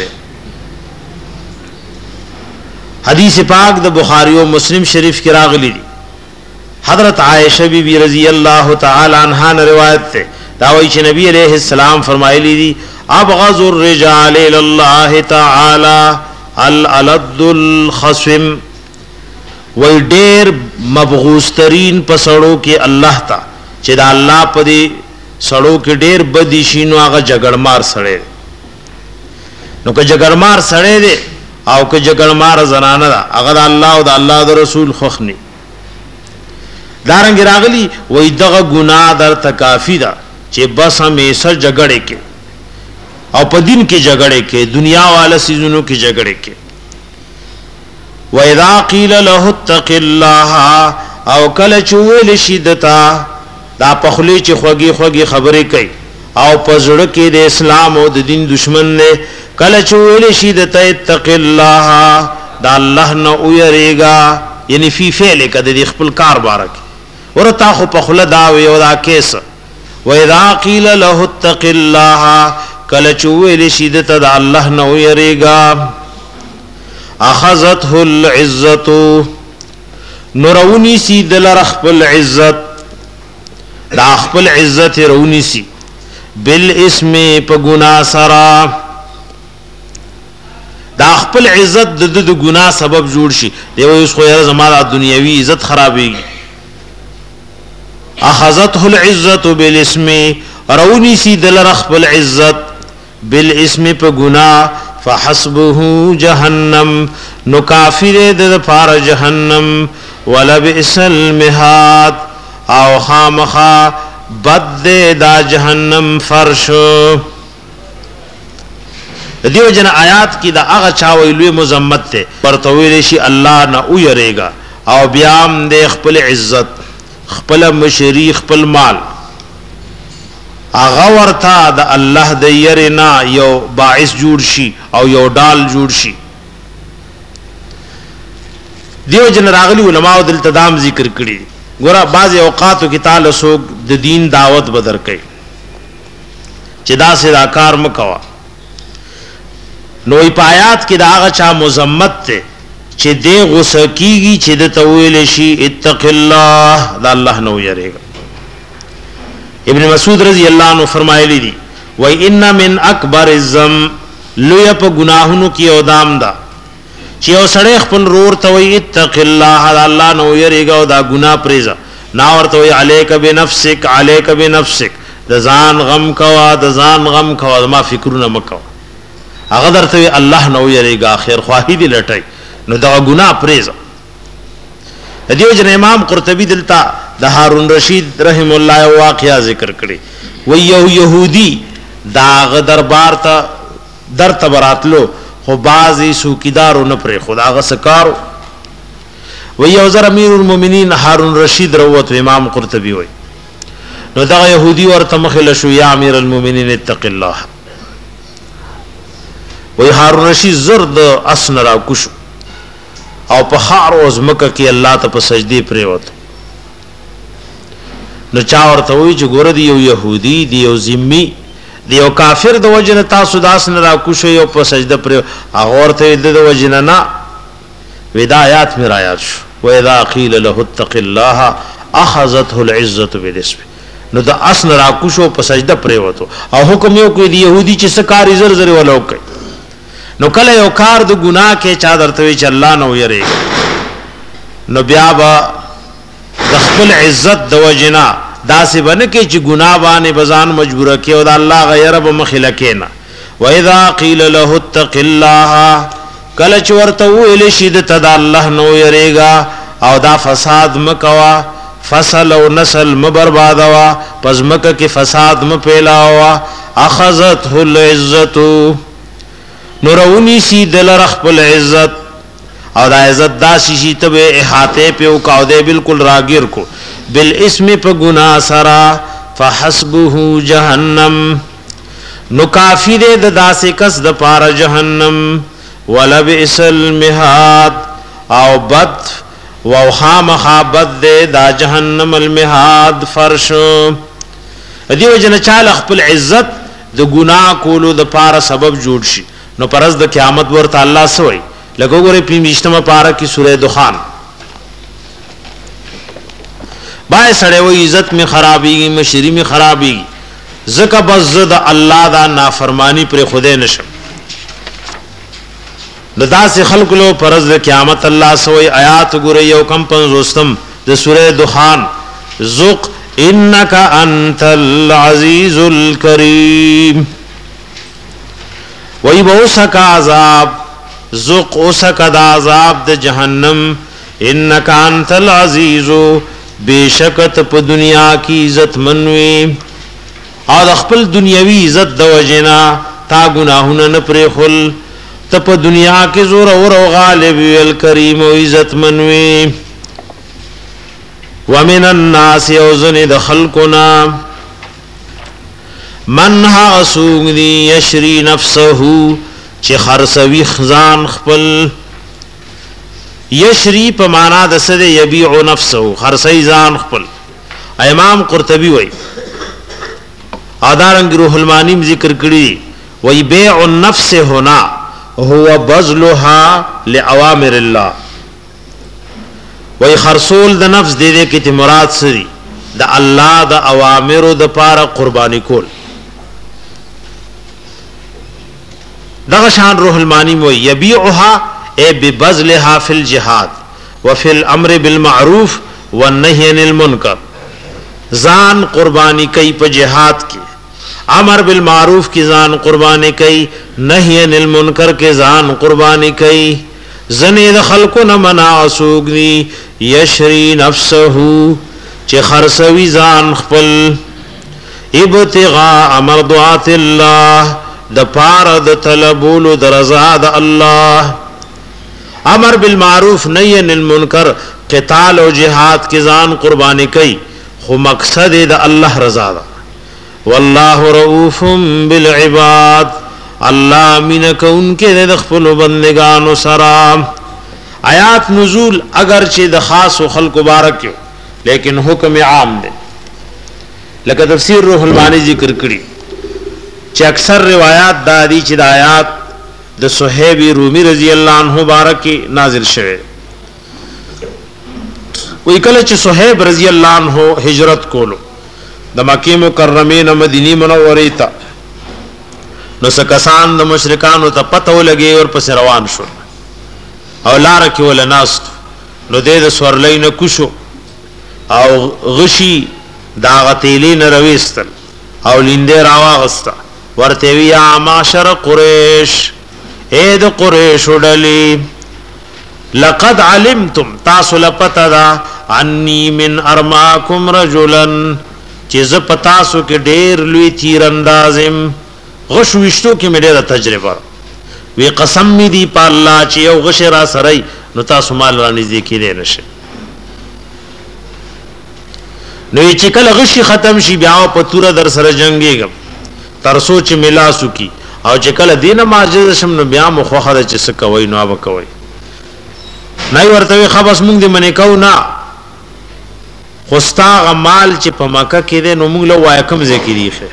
حدیث پاک د بخاری او مسلم شریف کې راغلی دي. حضرت عائشہ بی بی رضی اللہ تعالی عنہا نے روایت تے دا وی چې نبی علیہ السلام فرمایلی دي ابغض الرجال الى الله تعالی الالد الخصم وی ډیر مبغوث ترین پسړو کې الله تا چې دا الله په دې سړو کې ډیر بدی شینو هغه جګړمار سړی نو که جګړمار سړی دی او که جګړمار زنانه ده هغه د الله او د الله د رسول خوښني. دارنګ راغلی وای دغه ګناه در تکافی ده چې بس همیشه جګړه کې او په دین کې جګړه کې دنیا والا سيزونو کې جګړه کې. وَإِذَا قِيلَ لَهُ اتَّقِ اللَّهَ او کله چویل شدتا دا پخلی چې خوږی خوږی خبرې کوي او پزړه کې د اسلام او د دین دشمن نه کله چویل شدتا اتق الله دا الله نه ويریگا یعنی فی فعل کده د خپل کار بارک ورته خو پخله دا وی او دا کیس. وَإِذَا قِيلَ لَهُ اتَّقِ اللَّهَ کله چویل شدتا دا الله نه ويریگا اخذته العزت نورونی سی دل رخبل عزت دا خپل عزت رونی سی بالاسم پا گناہ سرا دا خپل عزت د د گناہ سبب جوړ شي دیو اس خو یاره زماره دنیاوی عزت خرابېږي اخذته العزت بالاسم رونی سی دل رخ بالعزت بالاسم په گناہ فحسبه جهنم نو کافر د پار جهنم ولبئس المهاد او خامخا بد دا جهنم فرش. دیو جن آیات کی دا اغا چاویلوی مزمت تے پرتویل شی اللہ نا او یریگا او بیام دے خپل عزت خپل مشری خپل مال اغا ورتا دا اللہ دے یرنا یو باعث جوڑ شی او یو ڈال جوڑ شی. دیو جن راغلی علماء دل تدام ذکر کری گورا بعض اوقاتو کی تعالی سوگ د دین دعوت بدر کئی چدا سے دا کار مکوا نوی پایات کی دا آغا چا مزمت تے چی دے غصہ کیگی چی دے تویل شی اتق اللہ دا اللہ نو یرے گا. ابن مسعود رضی اللہ عنہ فرمائے لی دی وَإِنَّ مِنْ أَكْبَرِ الزَّمْ لویا پا گناہنو کی اودام دا چی او سڑے خپل رور توی اتق اللہ دا اللہ نو یرے گا دا گناہ پریزا ناور توی علیک بنفسک علیک بنفسک دا زان غم کوا دا زان غم کوا دا ما فکرون مکوا اغدر توی اللہ نو یرے گا خیر خواہی دی لٹائی نو دا گناہ پریزا. دیو جن امام قرطبی دلتا دا ہارون رشید رحم اللہ واقعہ ذکر کری وی یہو یہودی دا غدر بارتا در تبراتلو خو بعضی سوکیدارو نپری خدا غسکارو وی یوزر امیر المومنین ہارون رشید روت امام قرطبی وی نو دا یہودی ورطمخل شو یا امیر المومنین اتق اللہ وی ہارون رشید زرد اسن را کشو او په خار او زمکه کې الله ته په سجدي پریوت نو چا ورته وی چې ګور دی یو يهودي دی یو ذمي دی یو کافر د وجنه تاسو داس نه را کوشو یو په سجده پر هغه ورته د وجنه نه ودایات می رايات شو و اذا قيل له اتق الله اخذته العزه بالاسم نو د اسن را کوشو په سجده پریوت او حکم یو کوي دی يهودي چې سکار زر زر ولو کوي نو کله یو کار د ګناه کې چا درته وی چې الله نو یری نو بیا با د خپل عزت د وجنا داسې بنه کې چې ګناه باندې بزان مجبور کې او د الله غیر به مخلکینا و اذا قيل له اتق الله کله چې ورته ویل شي د تد الله نو یریگا او دا فساد مکوا فصل او نسل مبربادوا پس مکه کې فساد م پیلاوا اخذته العزت نورونی سی دل رخپل عزت اور عزت دا شیشی تب احاطے پہ اکاو دے بالکل راگیر کو بالاسم پہ گناہ سرا فحسبه جہنم نو کافی دے دا سے کس دا پارا جہنم ولبئس المہاد او بد وخام خابت دے دا جہنم المہاد فرش. دیو جن چال خپل عزت دا گناہ کولو دا پارا سبب جوڑ شی نو پرز د قیامت ورته الله سوئی لگو گوری پینجتمه پارا کی سورہ دخان بائے سڑے وہ عزت میں خرابی گی مشری میں خرابی گی زکا بزد اللہ دا نافرمانی پر خودے نشم لدا سے خلق لو پرز د قیامت اللہ سوئی آیات گوری یو کم پنزوستم د سورہ دخان ذق انکا انت العزیز الکریم وی بوسک عذاب ذق اسک دا عذاب دا جہنم انکا انت العزیزو بے شکت پا دنیا کی عزت منوی اور اخپل دنیاوی عزت دا وجنا تا گناہونا نپری خل تا پا دنیا کی زور اور غالبی الکریم و عزت منوی ومن الناس اوزن دا خلقنا من ها سوگ دی یشری نفسہو چی خرسوی خزان خپل یشری پا مانا دسد یبیع نفسہو خرسی زان خپل. امام قرطبی وی آدارنگ روح المانیم ذکر کری وی بیع النفس ہونا هو بذلها لعوامر اللہ وی خرسول دا نفس دے دے کتی مراد سری دا اللہ دا اوامر دا پارا قربانی کول. دغشان روح المانی و یبیعها اے ببذلها فی الجہاد وفی الامر بالمعروف والنہی عن المنکر ځان قربانی کوي په جهاد کې، امر بالمعروف کی ځان قربانی کوي، نهی عن المنکر کې ځان قربانی کوي. زنه د خلقو نه منع سوګني یشری نفسه چې خرڅوي ځان خپل، ابتغاء مرضات الله د پاره د طلبولو د رضا د الله. امر بالمعروف نهی عن المنکر قتال او جهاد کې ځان قربانی کوي، خو مقصد د الله رضا ده. والله رؤوف بالعباد، الله مین کونکه د خپل بندگانو سره. آیات نزول اگر چې د خاص او خلق مبارک یو، لیکن حکم عام ده. لکه تفسیر روح المانی ذکر کړي چې اکثر روایات دا دي چې د آیات د صہیب رومی رضی الله عنه مبارک نازل شوه. وی کله چې صہیب رضی الله عنه هجرت کولو د مکه مکرمه نه مدینه منوره ته، نو سکسان د مشرکانو ته پته ولګي اور پس روان شو او لار کې ول ناست، نو د سورلین کوشو او غشي دا غتیلین رويستل او لینده راواغستا، ورته وی یا معاشر قریش، اے د قریش ډلی، لقد علمتم تاسو لپته دا انی من ارماکم رجلا چې ز پتاسو کې ډیر لوی تیر اندازم، غش وشتو کې مې ډیره تجربه، وی قسم می دی په الله چې یو غش را سره نو تاسو مال را نږدې کېدې نشئ. نو چې کله غشي ختم شي بیا په توره در سره جنگيږم تر سوچ ملاسو کی، او چې کله دینه ماجد شم نو بیا مخخره چې څه کوي نو اب کوي نه ورته خبس مونږ دې منې کو نه، خوستا غمال چې په مکه کې دې نو مونږ له وای کم ذکر دی خیر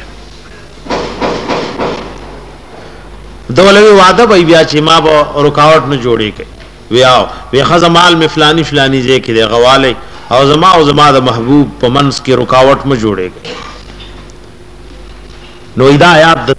دولوی وعده به بیا چې ما به رکاوټ نه جوړې کوي، ویاو وی خزمال می فلانی فلانی ځای کې دی غواله او زما او زما د محبوب په منس کې رکاوټ م جوړېږي. نو دا آیات د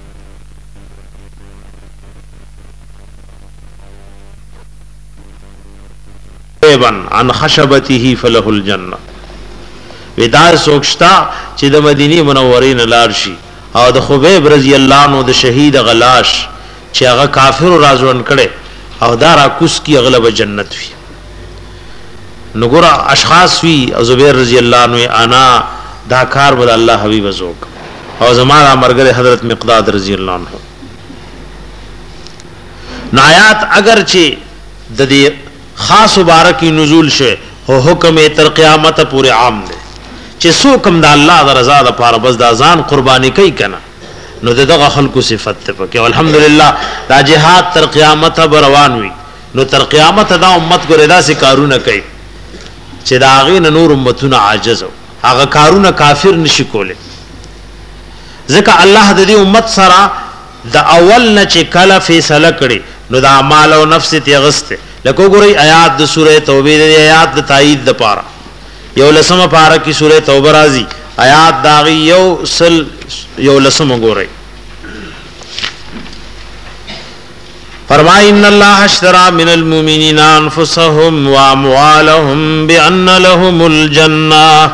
عن خشبته فله الجنه، ودا سوکشتا چې د مدینه منورې نه لار شي او د خبیب رضی الله عنه د شهید غلاش چې هغه کافر راځون کړي او دا را کوس کی اغلب جنت وي. نګورا اشخاص وی زبیر رضی الله عنه انا دا کار بد الله حبیب زوک او زمانہ مرګره حضرت مقداد رضی الله عنه. نایات اگر چې د دې خاص مبارکی نزول شه او حکم تر قیامت پورې عام دی چې سو کوم د الله د رضا لپاره بس د ځان قرباني کوي کنه نو دغه خلکو صفت ته پکې الحمدلله دا جهاد تر قیامت به روان وي. نو تر قیامت دا امت ګره دا سي کارونه کوي چې دا غین نور امتونه عاجز هغه کارونه کافر نشي کوله، ځکه الله د دې امت سره د اول نه چې کله فیصله کړي نو د اعمال او نفس ته غسته. لکه ګورئ آیات د سوره توبه د آیات د تایید د پاره یو لسمه پاره کی سوره توبه راځي آیات داغي یو سل یو لسمه ګورئ فرمای ان الله اشترى من المؤمنين انفسهم واموالهم بان لهم الجنه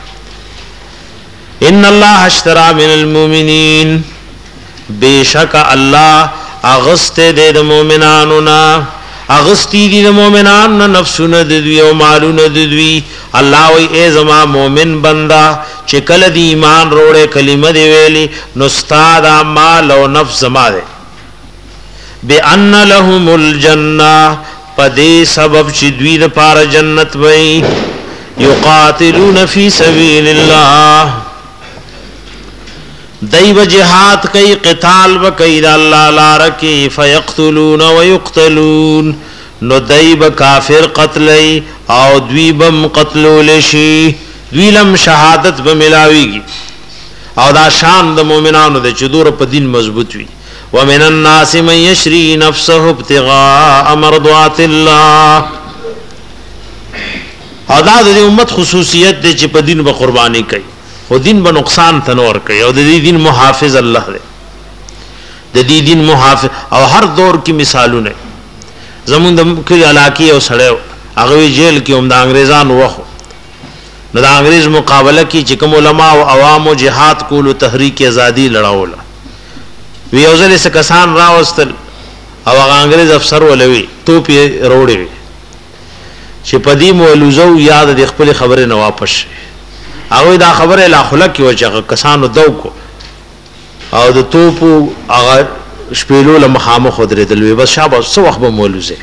ان الله اشترى من المؤمنين بیشک الله اغست د مؤمنانو نا اغستی دی مومنان نا نفسونه دوی او مالونه دوی. الله وی اے زما مومن بندا چې کله دی ایمان روړې کلمه دی ویلی نو استاد مال او نفس زما ده بان لهم الجنه پدې سبب چې دوی د پاره جنت وي. یقاتلون فی سبیل الله دیو جہاد کئی قتال و کئی دا اللہ لارکی فیقتلون و یقتلون نو دیب کافر قتلی او دویبم قتلو لشی دویلم شہادت بملاوی گی او دا شان دا مومنانو دا چدور پا دین مضبوط وی. ومن الناس من یشری نفسه ابتغاء مرضات اللہ او دا دا دی امت خصوصیت دے چی پا دین با قربانی کئی او دین به نقصان تنور کوي او د دې دین محافظ الله دی د دې دین محافظ او هر دور کې مثالونه زمون د کلی علاقې او سړیو هغه جیل کې هم د انګريزانو وخت نو د انګريز مقابله کې چې کوم علما او عوام او جهاد کول او تحریک ازادي لړاوله وی اوزل څه کسان راوستل او هغه انګريز افسر ولوي توپی روړي چې پدی مولوزو یاد د خپل خبره نه واپس هغه دا خبره لا خلک یو چې کسانو دو کو او د توپو هغه شپېلو له مخامخ درېدل وي بس شابه څو وخت به مولوزه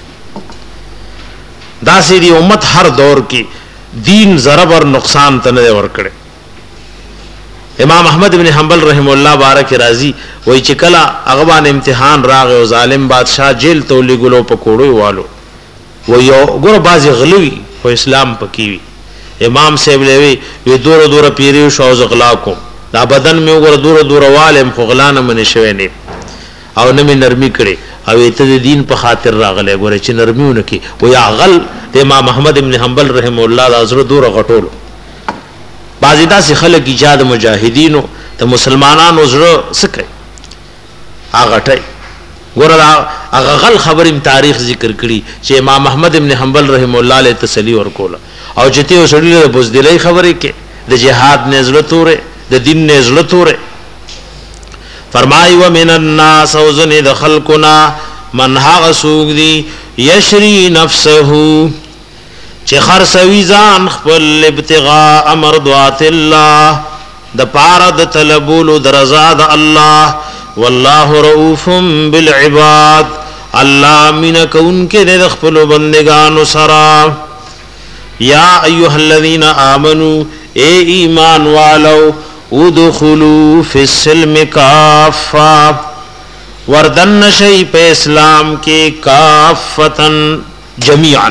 دا سي دی امت هر دور کې دین ضرب اور نقصان ته نه ور کړي امام احمد ابن حنبل رحم الله بارک راضی وای چې کلا هغه باندې امتحان راغ او ظالم بادشاہ جیل ته لګلو پکوړو والو و یو ګور بازي غلوي او اسلام پکې وي امام صاحب لوي یو دور دور پیریو شو زغلا کوم دا بدن می وګور دور دور والم خغلانه من شوي نه او نه می نرمي کړي او ته دین په خاطر راغله ګور چې نرمیونه کې و یا غل د امام احمد ابن حنبل رحم الله د حضرت دور غټول بعضی داسې خلک ایجاد مجاهدینو ته مسلمانانو زړه سکه هغه ټي ګور هغه غل خبرم تاریخ ذکر کړي چې امام احمد ابن حنبل رحم الله له تسلی ورکول او چې ته وسړي له بوزدلې خبرې کې د جهاد نزله توره د دین نزله توره فرمای و من الناس وزن د خلقنا من هغه سوق دی یشری نفسه چې خرڅوي ځان خپل ابتغاء مرضات الله د پاره د طلبولو درزا د الله والله رؤوف بالعباد الله من کون کې د خپل بندگانو سره یا ایها الذین آمنو اے ایمان والو ادخلوا فی السلم کافا وردن شی په اسلام کې کافتن جميعا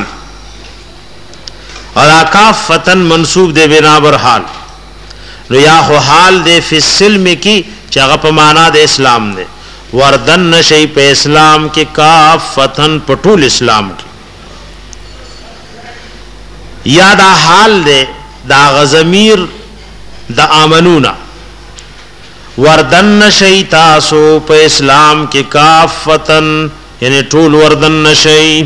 اور کافتن منصوب دے بنا بر حال نو یا خو حال دے فی السلم کی چاغه په معنا د اسلام دے وردن شی په اسلام کې کافتن پټول اسلام کې یا دا حال دے دا غزمیر دا آمنونا وردن شی تاسو په اسلام کې کافتن یعنی ټول وردن شی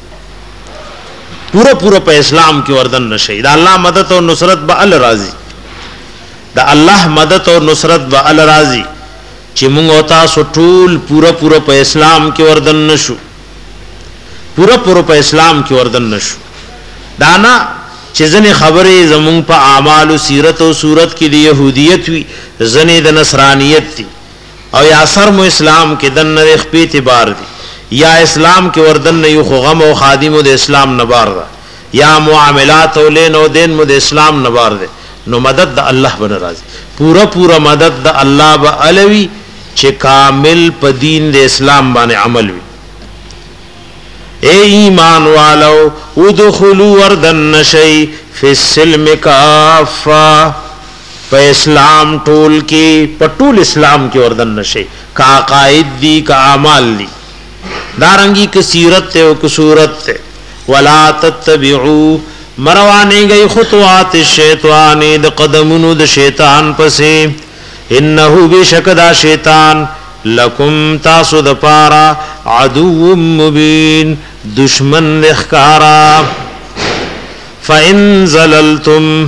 پورا پورا په اسلام کې وردن نشي دا الله مدد او نصرت به ال راضي دا الله مدد او نصرت به ال راضي چې موږ او تاسو ټول پورا پورا په اسلام کې وردن نشو پورا پورا په اسلام کې وردن نشو دانا چې ځنې خبرې زموږ په اعمال او سیرت او صورت کې د يهودیت وي ځنې د نصرانیت دي او یا اثر مو اسلام کې د نه خپې اعتبار دي یا اسلام کې وردن نه یو غم او خادمو د اسلام نبار ده یا معاملات او لین او دین مو د اسلام نبار ده نو مدد د الله بن راضي پورا پورا مدد د الله به علوي چې کامل په دین د اسلام باندې عمل وي اے ایمان والو ادخلوا وردن شی فی السلم کافا په اسلام ټول کې په ټول اسلام کې وردن شی کا عقاید دی کا اعمال دی دارنگی کثیرت تے و کسورت تے ولا تتبعو مروانی گئی خطوات الشیطان دا قدمونو دا شیطان پسے انہو بشک دا شیطان لکم تاسو دا پارا عدو مبین دشمن لخکارا فَإِن زَلَلْتُمْ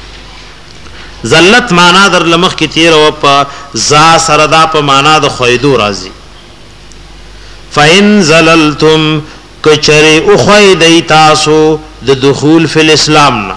زلت مانا در لمخ کی تیر و پا زا سردا پا مانا دا خویدو رازی فَإِن زَلَلْتُمْ کچری اخوی دی تاسو د دخول فی الاسلامنا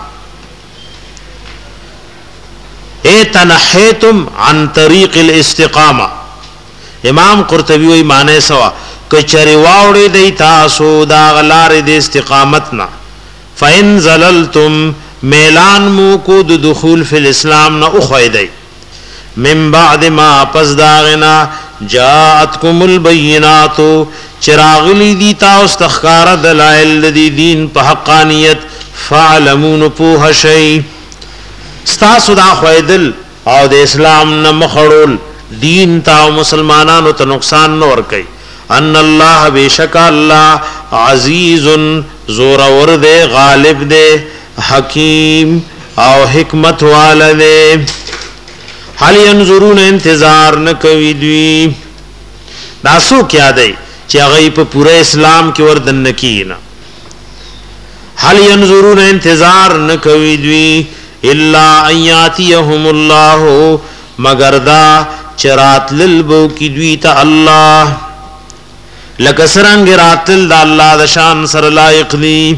اے تنحیتم عن طریق الاستقامہ امام قرطبی وی معنی سوا کچری واوڑی دی تاسو دا غلار دی استقامتنا فَإِن زَلَلْتُمْ میلان موکو د دخول فی الاسلامنا اخوی دی من بعد ما پس داغنا جاءتکم البیناتو چراغلی دی تاوس تخکار دلائل دی دین پا حقانیت فعلمون پوہ شئی ستاسو دا خویدل او د اسلام نمخڑول دین تاو مسلمانانو تا نقصان نور کئی ان اللہ بیشک اللہ عزیز زورور دے غالب دے حکیم او حکمت والدے حال ینظرون انتظار نکوی دوی داسو کیا دے چی اغیی پا پورا اسلام کی وردن نکینا حال ینظرون انتظار نکوی دوی الا ان یاتیهم الله مگر دا چرات للبو کی دوی تا اللہ لکسرنگ راتل دا اللہ دا شان سر لائق دی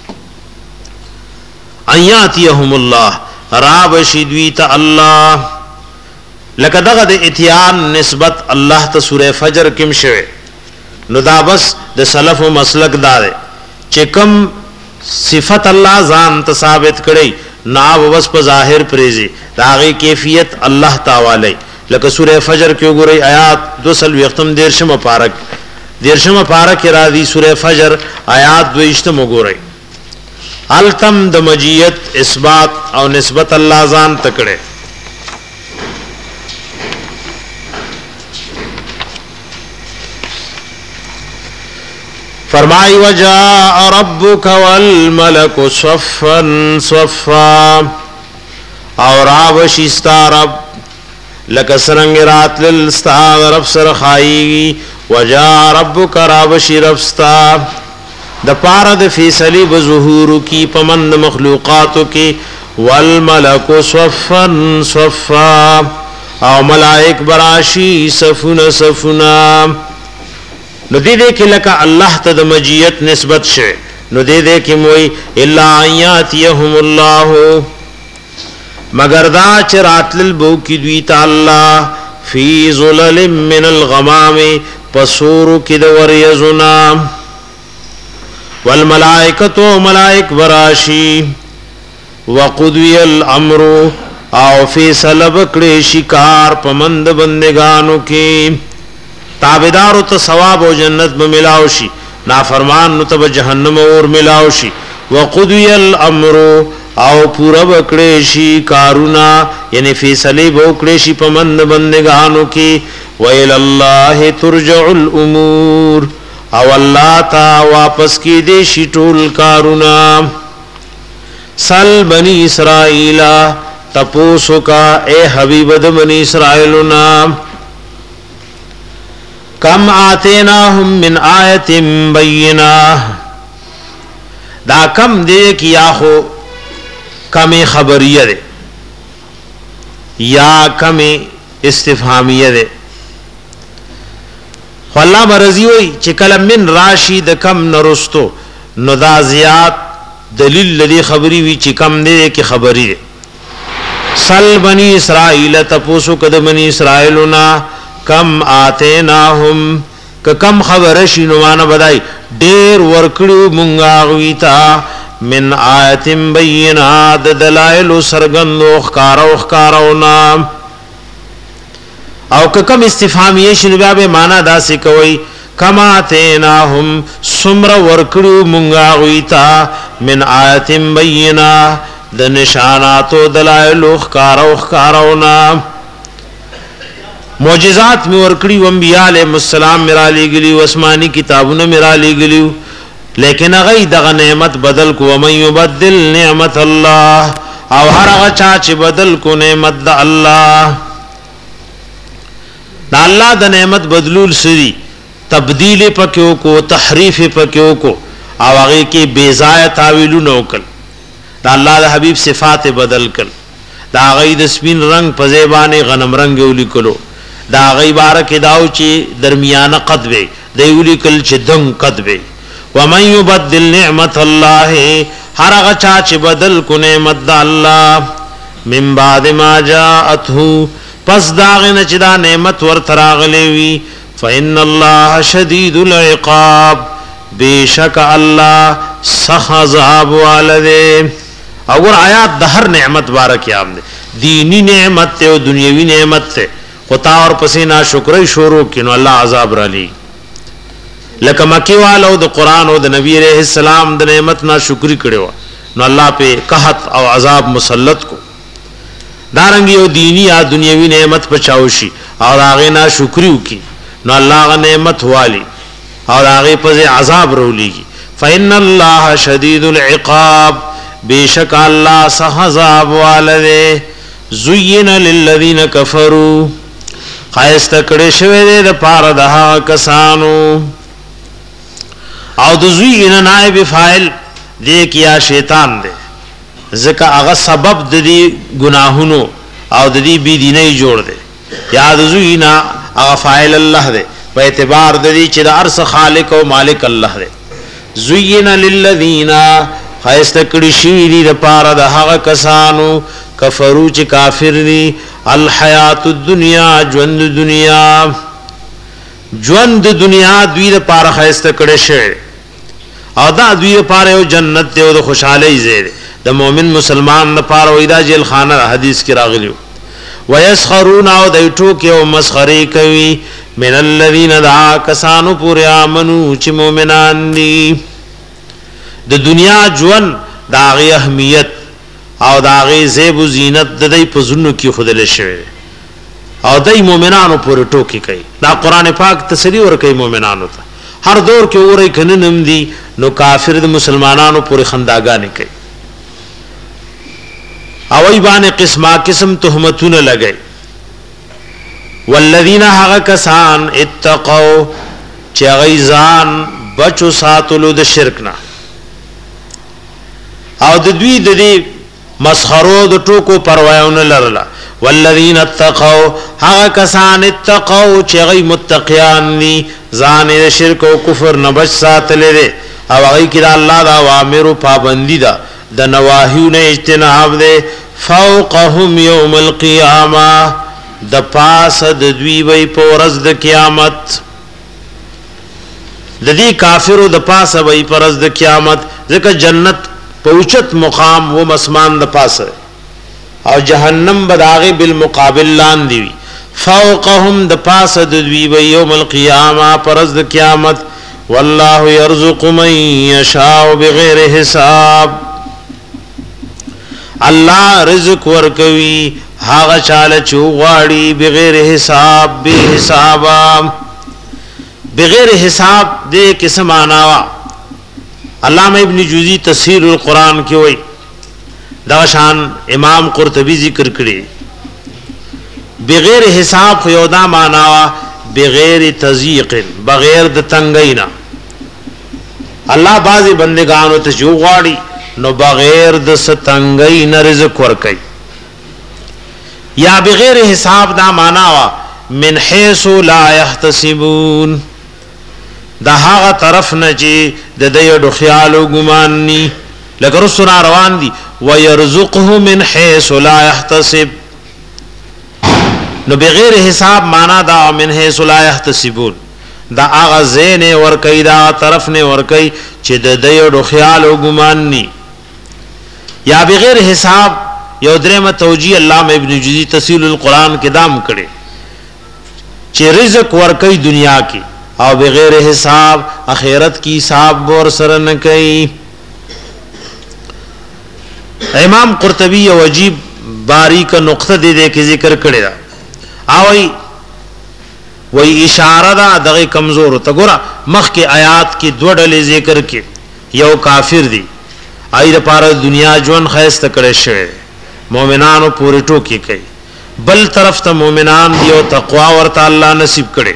ان یاتیهم اللہ راب شدوی تا اللہ لکه دغه د اتیان نسبت الله ته سوره فجر کم شوه نو دا بس د سلف او مسلک دا ده چې کم صفت الله ځان ته ثابت کړي نا بس په ظاهر پریزي داغه کیفیت الله تعالی لکه سوره فجر کې وګورئ آیات دو سل وختم دیرشم پارک دیرشم پارک را دي سوره فجر آیات دویشتم وګورئ التم د مجیت اثبات او نسبت الله ځان تکړه فرمائی وجاء ربک والملک صفا صفا اور آوشی ستا رب لکسرنگ رات للستا رب سرخائی وجاء ربک رابشی رب ستا دا پارد فیصلی بظہورو کی پمند مخلوقاتو کی والملک صفا صفا او ملائک براشی صفنا صفنا نو دې دې کې لکه الله ته د مجیت نسبت شه نو دې دې کې موي الا ایاتهم الله مگر دا چرات للبو کی دوی تعالی فی ظلل من الغمام پسور کی د وریزنا والملائکۃ ملائک براشی وقضی الامر او فی سلب کړي شکار پمند بندگانو کې تابدارو ته ثواب او جنت به ملاوشي نافرمان نو ته جهنم اور ملاوشي وقضی الامر او پورا بکړي شي کارونا یعنی فیصله وکړي شي پمند بندگانو کې ویل الله ترجع الامور او الله تا واپس کی دي شي ټول کارونا سل بنی اسرائیل تپوسو کا اے حبیب د بنی اسرائیلنا کم آتیناہم من آیت بینہ دا کم دے کیا خو کم خبریہ دے یا کم استفہامیہ دے خو اللہ برزی ہوئی چکل من راشی دا کم نرستو نو دا زیاد دلیل لدی خبری وی چی کم دے کی خبری دے سل بنی اسرائیل تپوسو کد بنی اسرائیلنا کم آتیناہم که کم خبر شینوانا بدائی دیر ورکڑو منگاغویتا من آیت بینات دلائل سرگند اخکارا اخکارونا او که کم استفامیه شنبیاب مانا دا سکوئی کم آتیناہم سمر ورکڑو منگاغویتا من آیت بینات دنشاناتو دلائل اخکارا اخکارونا معجزات میں ورکڑی و انبیاء علیہ السلام میرا لی گلی و اسمانی کتابوں میرا لی گلی لیکن اغی دغا نعمت بدل کو ومن یبدل نعمت اللہ او ہر اغا چاچ بدل کو نعمت دا اللہ دا اللہ دا نعمت بدلول سری تبدیل پکیو کو تحریف پکیو کو او اغی کی بیزای تاویلو نوکل دا اللہ دا حبیب صفات بدل کل دا اغی دا سپین رنگ پزیبان غنم رنگ اولی کلو دا غی بارک داو چی درمیان قد بے دیولی کل چی دنگ قد بے ومن یبدل نعمت اللہ ہر غچا چی بدل کو نعمت دا اللہ من بعد ما جاءتہو پس داغن چی دا نعمت ورتراغلیوی فإن اللہ شدید العقاب بے شک اللہ سخ عذاب والدے اور آیات دا ہر نعمت بارک یام دے دینی نعمت تے و دنیاوی نعمت تے خطا اور پسینا شکری شروع کنو اللہ عذاب را لی لکہ مکی والا دا قرآن و دا نبی علیہ السلام دا نعمت نا شکری کڑیو نو اللہ پہ قحط او عذاب مسلط کو دارنگی او دینی یا دنیاوی نعمت پچاوشی اور آغی نا شکریو کی نو اللہ غا نعمت والی اور آغی پز عذاب رو لیگی فإن اللہ شدید العقاب بے شک اللہ سخ عذاب والدے زین للذین کفروا خایست کڑے شوے دے دا پار دہا کسانو او دو زین نائب فائل دے کیا شیطان دے ځکه هغه سبب د دې ګناهونو او د دې بی دینۍ جوړ دی. یاد زوینا هغه فاعل الله دی په اعتبار د دې چې د ارس خالق او مالک الله دی. زوینا للذین خیسته کړي شي دي د پاره د هغه کسانو کفرو چې کافر دي الحیات الدنیا ژوند دنیا ژوند دنیا دوی د پاره خیسته کړي شي او دا دوی لپاره یو جنت دی او د خوشحالۍ ځای دی. د مؤمن مسلمان لپاره وېدا جیل خانه حدیث کې راغلی ويسخرون او د ټوکې او مسخري کوي من الذين دعا کسانو پورې امنو چې مؤمنان دي. د دنیا ژوند د هغې اهمیت او د هغې زیب و زینت د دوی په زړونو کې ښودلی شوی او دوی مؤمنانو پورې ټوکې کوي. دا قرآن پاک تسلي ورکوي مؤمنانو ته. هر دور کې اورئ که نه نم دي نو کافر د مسلمانانو پورې خنداګانې کوي او ای باندې قسمه قسم تهمتونه لګي. والذین هغه کسان اتقوا چې هغوی ځان بچو ساتلو د شرک نه او د دوی د دې مسخرو د ټوکو پروا نه لرله. والذین اتقوا هغه کسان اتقوا چې هغوی متقیان دي ځان د شرک او کفر نه بچ ساتلی دی او هغوی کې د الله د اوامرو پابندي ده د نواهیو نه اجتناب دی. فوقهم یوم القیامه د پاسه د دوی وی په ورځ د قیامت د دې کافرو د پاسه وی په ورځ د قیامت ځکه جنت په اوچت مقام و مسمان د پاسه او جهنم به د هغې بالمقابل لاندې وي. فوقهم د پاسه د دوی وی یوم القیامه په ورځ د قیامت والله یرزق من یشاء بغیر حساب. الله رزق ورکوي هغه چاله چې وغواړي بغیر حساب به حسابا بغیر حساب دې کې څه معنا وا. علامه ابن جوزی تفسیر القرآن کې وایي دا شان امام قرطبی ذکر کړي بغیر حساب خو یو دا معنا وا بغیر تضییق بغیر د تنګۍ نه. الله بعضې بندگانو ته چې وغواړي نو بغیر د ستنګۍ نه رزق ورکوي. یا بغیر حساب دا معنا وا من حیث لا یحتسبون دا هغه طرف نه چې د دې ډو خیال او ګمان ني لکه رسول روان دي ويرزقه من حيث لا يحتسب نو بغیر حساب معنا دا من حيث لا يحتسبون دا هغه زین ور کوي دا طرف نه ور کوي چې د دې ډو خیال او ګمان ني. یا بغیر حساب یو درېمه توجیه علامه ابن جوزی تفسیر القرآن کې دام کړي چې رزق ور کوي دنیا کې او بغیر حساب اخرت کی حساب ور سره نه کوي. امام قرطبی یو عجیب باریک نقطه دې دې کې ذکر کړی دا اوی وی اشاره دا دغه کمزور ته ګوره مخکې آیات کې دوه ډلې ذکر کې یو کافر دی ای د پاره دنیا ژوند خیسته کړی شوی مؤمنانو پوری ټوکی کوي بل طرف ته مؤمنان دی او تقوا ورته الله نصیب کړي.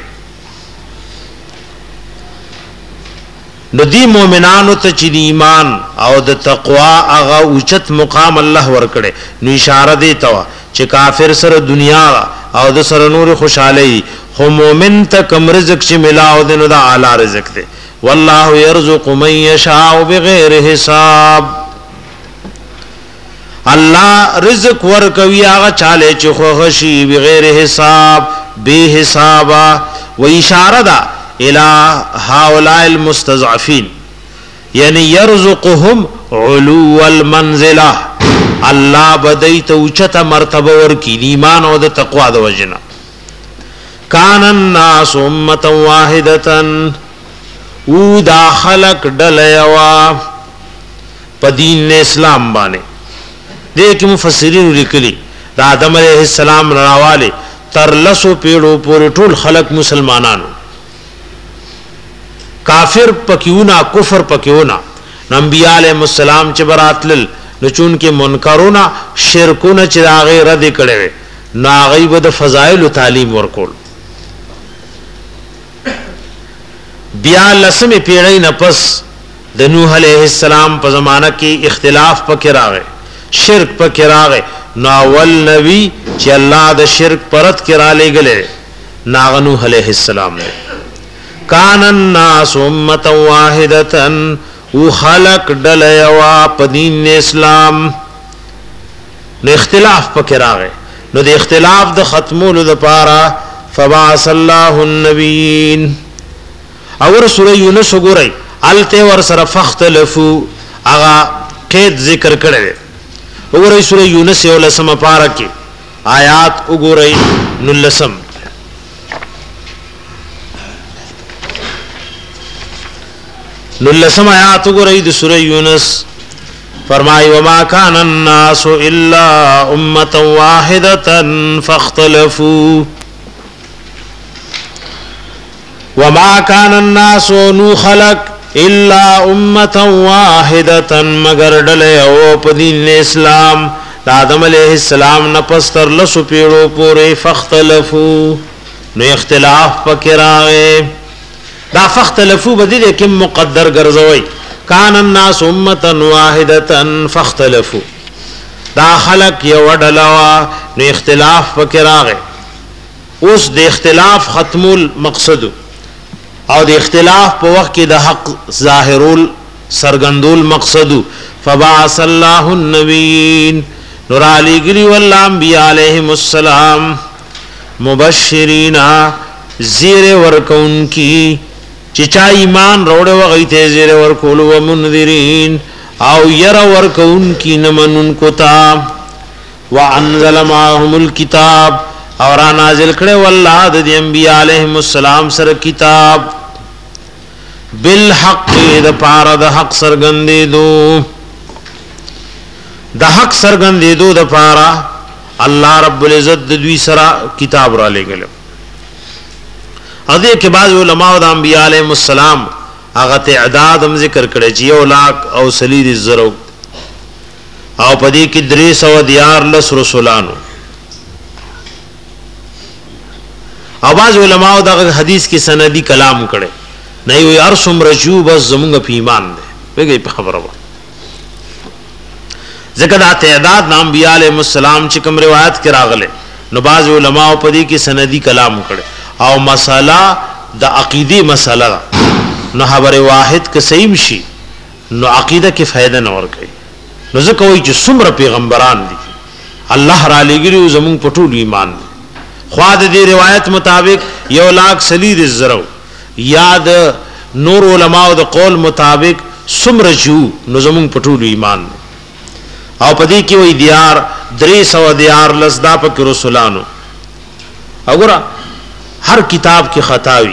نو دی مؤمنانو ته چې ایمان او د تقوا هغه اوچت مقام الله ور کړي نو اشاره دی ته چې کافر سره دنیا او د سره نور خوشاله خو مؤمن ته کم رزق چې ملاو دینو دا اعلی رزق دی. والله يرزق من يشاء بغیر حساب الله رزق ورکوي هغه چاله چې خو شي بغیر حساب به حسابا و اشاره ده الى هؤلاء المستضعفين یعنی يرزقهم علو المنزله الله بدایت اوچته مرتبه ورکی ایمان او د تقوا د وجنه. کان الناس امه واحده او دا خلق ډلوا په دین اسلام باندې دې کې مفسرین لیکلي دا آدم علیہ السلام راواله تر لسو پیړو پورې ټول خلق مسلمانانو کافر پکیونا کفر پکیونا انبیاء علیہ السلام چې براتل نو چون کې منکرونه شرکونه چې هغه رد کړي نو هغه به د فضایل تعلیم ورکول. بیا لسمه پیړۍ نه پس د نوح علیہ السلام په زمانہ کې اختلاف پکې راغی شرک پکې راغی نو اول نبی چې الله د شرک پرد کې را لېږلی ناغه نوح علیه السلام دی. کان الناس امه واحده او خلق ډله یوه په دین اسلام نو اختلاف پکې راغی نو د اختلاف د ختمولو دپاره فبعث الله النبیین. اور سوره یونس وګورئ الته ور سره فختلفو هغه قید ذکر کړی وګورئ سوره یونس یو لسمه پاره کې آیات وګورئ نو لسم نو لسم آیات وګورئ د سوره یونس فرمای وما كان الناس الا امه واحده فاختلفوا وما كان الناس نو خلق الا امه واحده مگر ډله او په دین اسلام آدم علیہ السلام نه پستر لسو پیړو پورې فختلفو نو اختلاف پکې راغی. دا فختلفو بدې کې مقدر ګرځوي کان الناس امه واحده فاختلفوا دا خلق یو ډله نو اختلاف پکې راغی. اوس د اختلاف ختمول مقصد او د اختلاف په وخت کې د حق ظاهرول سرګندول مقصد فبعث الله النبیین نور علی گلی والله انبیاء علیہم السلام مبشرین زیر ورکون کی چچا ایمان روڑے وغیتے زیر ورکول و منذرین او یر ورکون کی نمنن کتا وانزل معهم الكتاب اور نازل کرے والله د انبیاء علیہم السلام سر کتاب بالحق د پارا د حق سرګندې دو د حق سرګندې دو د پارا الله رب العزت د دوی سره کتاب را لګل. اده کې بعض علماء د انبیاء علیهم السلام هغه تعداد هم ذکر کړي چې یو لاک او سلیر زرو او پدې کې درې سو دیار لس رسولانو او بعض علماء د حدیث کې سندي کلام کړي نه وي ارسم رجو بس زمونږ په ایمان دی وګي په خبره ځکه دا تعداد نام انبیاء علیهم السلام چې کوم روایت کې راغله نو بعض علماء په دې کې سندي کلام کړي او مساله د عقیده مساله نو خبره واحد کې صحیح شي نو عقیده کې فائدہ نه ور کوي. نو ځکه وایي چې څومره پیغمبران دي الله را لګري زمونږ په ټول ایمان دي خو د دې روایت مطابق یو لاک سلیر زرو یاد نور علماء د قول مطابق سمر جو نو زمون پټول ایمان او پدې کې وې دیار درې سو دیار لسدا په رسولانو وګوره هر کتاب کې خطا وي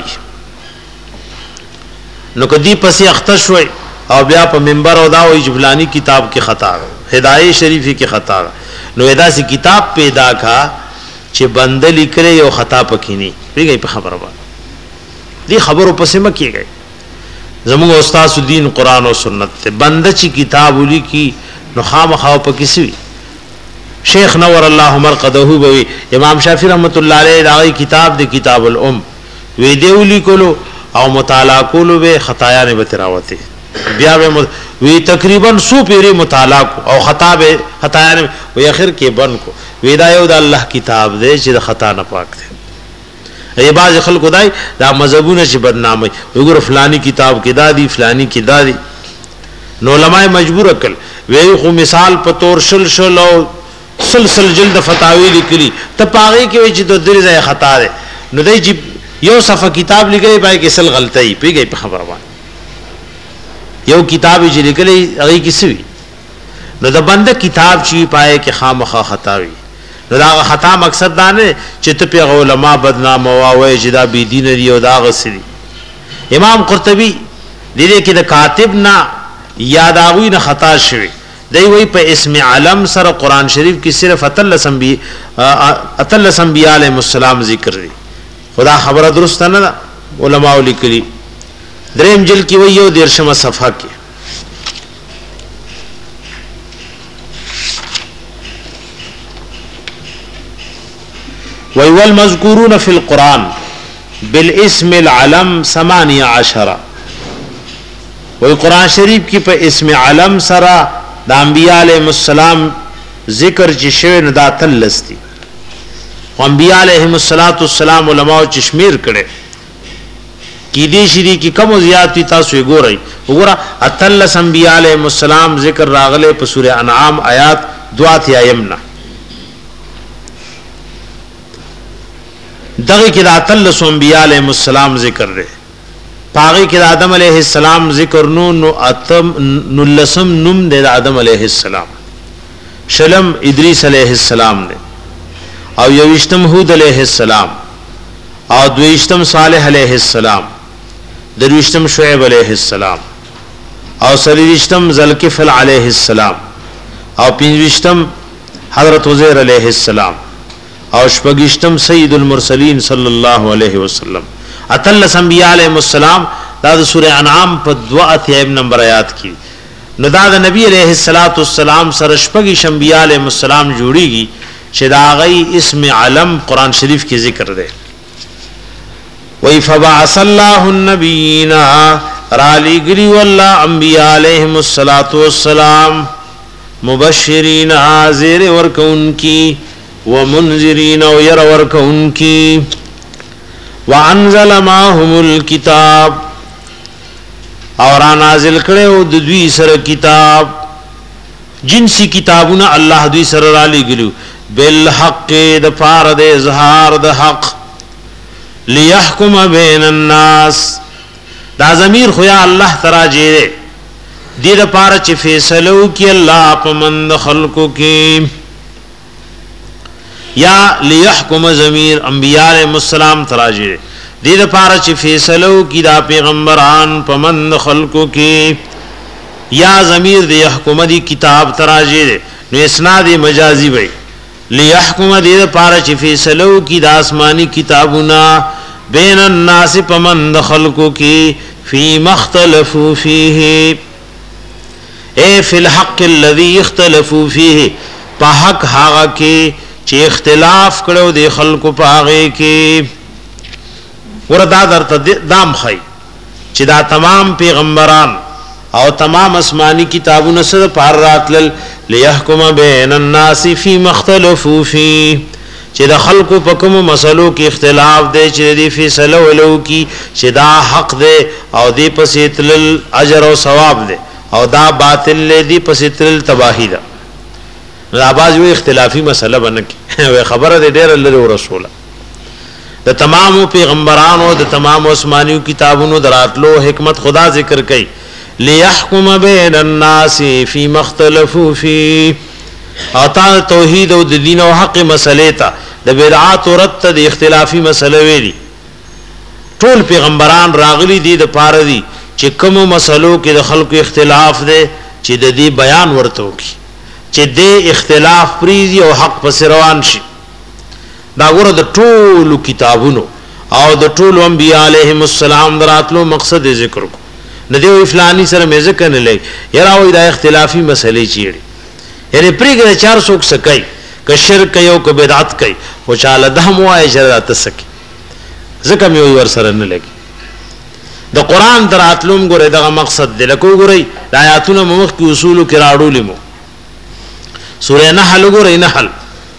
نو کدی پسې اخته شوي او بیا په منبر او دا وې جبلانی کتاب کې خطا هدايه شریفي کې خطا نو ادا سي کتاب پیدا کا چې بنده لیکره یو خطا پکې نه پیږي په خبره باندې دی خبرو پسې مکیږي. زموږ استاد الدین قران او سنت ته بنده چې کتاب ولیکي نو خامخا پکې سوي شیخ نور الله مرقده بوي امام شافعي رحمت الله علیه دا کتاب د کتاب الام وی دی ولیکلو او مطالعه کولو به خطایا نه بتراوته بیا به وی تقریبا سو پیری مطالعه او خطا به خطایا نه وی اخر کې بن کو وی دا یو د الله کتاب دی چې د خطا نه پاک دی. ای باز خلق دای دا مذهبونه چې بدنامي وګور فلانی کتاب کې دادی فلانی کې دادی نو علماء مجبور کړ وی خو مثال په تور شل شل او سلسل جلد فتاوی لیکلی ته پاغي کې چې د درې ځای خطا ده نو دای چې یو صفه کتاب لګي پای کې سل غلطي پیږي په خبره باندې یو کتاب چې لیکلی هغه کې سوي نو د بنده کتاب چې پای کې خامخا خطا وي نو دا خطا مقصد دا نه چې ته په علماء بدنام واوي چې دا بی دین دی او دا غسري. امام قرطبي دې کې د کاتب نه یاداوی نه خطا شوی دی وی په اسم علم سره قران شریف کې صرف اتل سنبی اتل انبیاء علیهم السلام ذکر دی خدا خبره درست نه ده علماء لیکلي دریم جل کې وی یو دیرشمه صفحه کې وی والمذکورون فی القرآن بالاسم العلم ثمانیہ عشرہ وی قرآن شریف کی پہ اسم علم سرا دا انبیاء علیہ السلام ذکر چې شوی نه دا تلستی انبیاء علیهم الصلاۃ والسلام علماء چشمیر کړي کی دې شری کی کم زیاتی تاسو ګورئ وګوره اتلس انبیاء علیهم السلام ذکر راغله په سوره انعام آیات دوات یمنا دغه کې د اتلس انبیاء علیهم السلام ذکر دی پاغي کې د آدم علیه السلام ذکر نو نو اتم نو لسم نوم د آدم علیه السلام شلم ادریس علیه السلام دی او یوشتم هود علیہ السلام او دویشتم صالح علیہ السلام درویشتم شعیب علیہ السلام او سلیشتم ذوالکفل علیہ السلام او پنځوشتم حضرت عزیر علیہ السلام او شپږشتم سید المرسلین صلی الله علیه وسلم اتلس انبیاء علیہ السلام دا سورہ انعام په دوا اتیم نمبر آیات کی نو دا د نبی علیہ الصلوۃ والسلام سره شپږ انبیاء علیہ السلام جوړیږي چې دا غي اسم علم قران شریف کې ذکر ده وی فبعث الله النبیین رالی گری والله انبیاء علیہم الصلوۃ والسلام مبشرین حاضر ورکون کی ومنذرین و ير ورکون کی وانزل معهم الكتاب اور نازل کړو د دوی سره کتاب جنسی کتابونه الله دوی سره را لګلو بالحق د پار د اظهار د حق ليحكم بين الناس دا ضمیر خو یا الله تراجه دې د پار چې فیصلو کې الله پمند خلقو کې یا ليحكم ضمیر انبیاء علیهم السلام تراجه دې د پار چې فیصلو کې دا پیغمبران پمند خلقو کې یا ضمیر د يحكم دی کتاب تراجه نو اسناد مجازی وي ليحكم دې پاره چې فیصلو کی د آسمانی کتابونه بین الناس پمند خلقو کی فی مختلفوا فیه اے فی الحق الذي اختلفوا فیه په حق هغه کې چې اختلاف کړو د خلقو په هغه کې وردا درته دام خی چې دا تمام پیغمبران او تمام آسمانی کتابونه سره پار راتل ليحكم بين الناس فيما اختلفوا فيه چې د خلقو په کوم مسلو کې اختلاف دی چې دی فیصله ولو کی چې دا حق دی او دی پسې تل اجر او ثواب دی او دا باطل دی پسې تل تباہی ده دا باز یو اختلافي مسله بنه خبره دی ډېر الله رسوله د تمام پیغمبرانو د تمام آسمانیو کتابونو دراتلو حکمت خدا ذکر کړي ليحكم بين الناس فيما اختلفوا فيه اتا توحید او د دین او حق مسئله تا د بدعات او رد د اختلافي مسله ویلي ټول پیغمبران راغلي دي د پاره دي چې کوم مسلو کې د خلکو اختلاف ده چې د دې بیان ورته وکي چې د اختلاف پریزي او حق پس روان شي دا ګوره د ټول کتابونو او د ټول انبیاء علیهم السلام دراتلو مقصد ذکر کو ندیو فلانی سره مزه کنه لای یرا وې دا اختلافي مسلې چیړي یعنی پرېګره چار څوک سکای ک شرک یو ک بدعت کوي او چاله دهم وای شرات سکی زکه مې ور سره نه لګي د قران دراتلوم ګوره دغه مقصد دی لکه ګورئ د آیاتونو مخ کې اصول کې راړو لمو سورہ نحل ګورئ نحل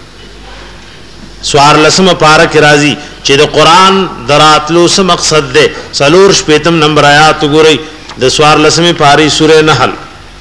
سوار لسمه پارک راضی چې د قران دراتلو سم مقصد ده سلور شپیتم نمبر آیات ګورئ د سوار لسمه پاری سورہ نحل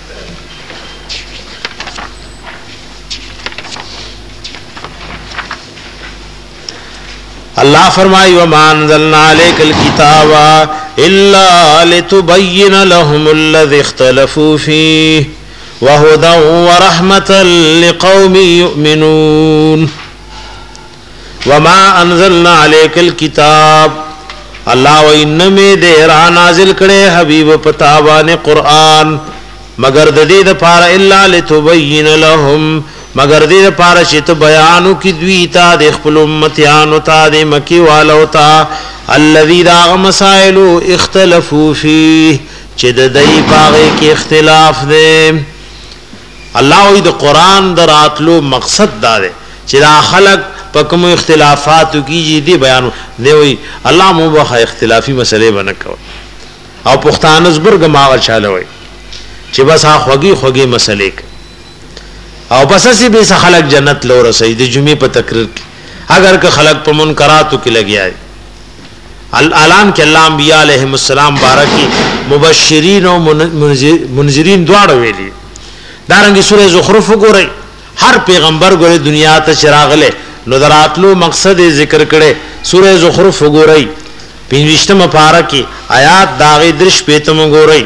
اللہ فرمائی وما انزلنا عليك الكتاب الا لتبين لهم الذي اختلفوا فيه وهدى ورحمة لقوم يؤمنون وما انزلنا عليك الكتاب اللہ و انمی دے را نازل کرے حبیب پتاوان قرآن مگر دید پارا الا لتبین لهم مگر دید پارا شت بیانو کی دویتا دے خپل امتیانو تا دے مکی والو تا الذی داغ مسائلو اختلفو فیه چد دی پاغے کی اختلاف دے اللہ وی دا قرآن در آتلو مقصد دا دے چدا خلق پکم اختلافات کیجی دی بیانو دی وی اللہ مبخ اختلافی مسئلے بنکو او پختانز برگ ماغل چالوی چی بس آ خوگی خوگی مسئلے او بس اسی به خلق جنت لور رسي د جمعې په تقریر کې اگر که خلق په منکراتو کې لګیای الاعلان کې الله انبیاء علیهم السلام بارکی مبشرین او منذرین دواړه ویلي دارنګه سوره زخرف وګورئ هر پیغمبر ګوره دنیا ته چراغله نو دراتلو مقصد ذکر کړي سوره زخرف وګورئ پنځشتمه پارا کې آیات داغه درش پیتم وګورئ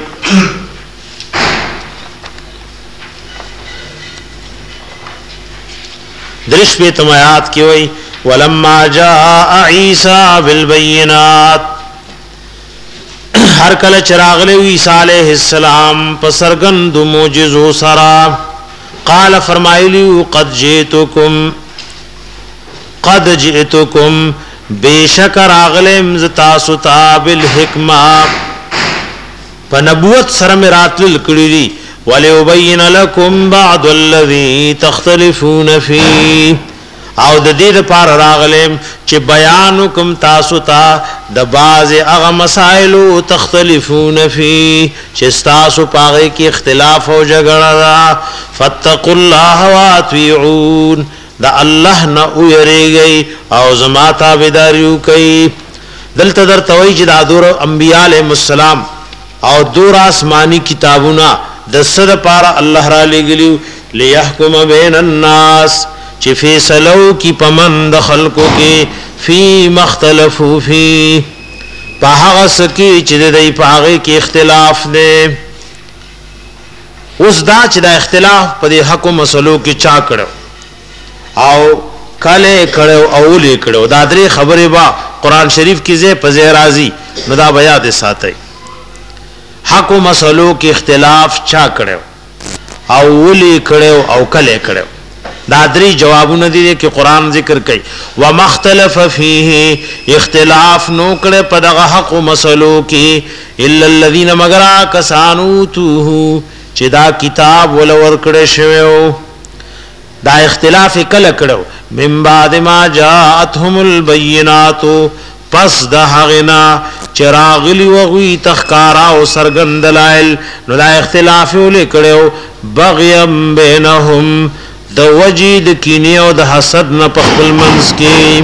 درش پیتم آیات کې وای ولما جاء عیسی بالبينات هر کله چراغله عیسی علیہ السلام پسرګند معجزو سرا قال فرمایلی قد جئتکم قد جئتکم بیشک راغلم ز تاسو ته بالحکمه پنبوت سره مراتل کړی وليبين لكم بعض الذي تختلفون فيه او د دې لپاره راغلم چې بیان کوم تاسو ته د باز هغه مسائل تختلفون فيه چې تاسو پاره کې اختلاف او جګړه را فتقوا الله واطيعون دا الله نه ويریږي او زما تابعداریو کوي دلته درته وایي چې د دور انبیاء علیهم السلام او دور آسمانی کتابونه د سره پاره الله را لګلیو ليحكم بين الناس چې فیصلو کی پمند خلقو کې فی مختلفو فی په هغه سکی چې د دې په هغه کې اختلاف دی اوس دا چې د اختلاف په دې حق او مسلو کې چا کړو او کله کړو او لې کړو دا درې خبره با قران شریف کې زه په زه راضی نو دا بیا د ساتي حق او مسلو کې اختلاف چا کړو او لې کړو او کله کړو دا درې جوابونه دي چې قران ذکر کوي ومختلف فيه اختلاف نو کړه په دغه حق او مسلو کې الا الذين مگر کسانو توه چې دا کتاب ولور کړه شوی دا اختلاف کله کړو من بعد ما جاءتهم البينات پس د هغنا چراغلی وغوی تخکارا او سرګند دلائل نو دا اختلاف ولې کړو بغیم بینهم د وجید کینه او د حسد نه په خپل منځ کې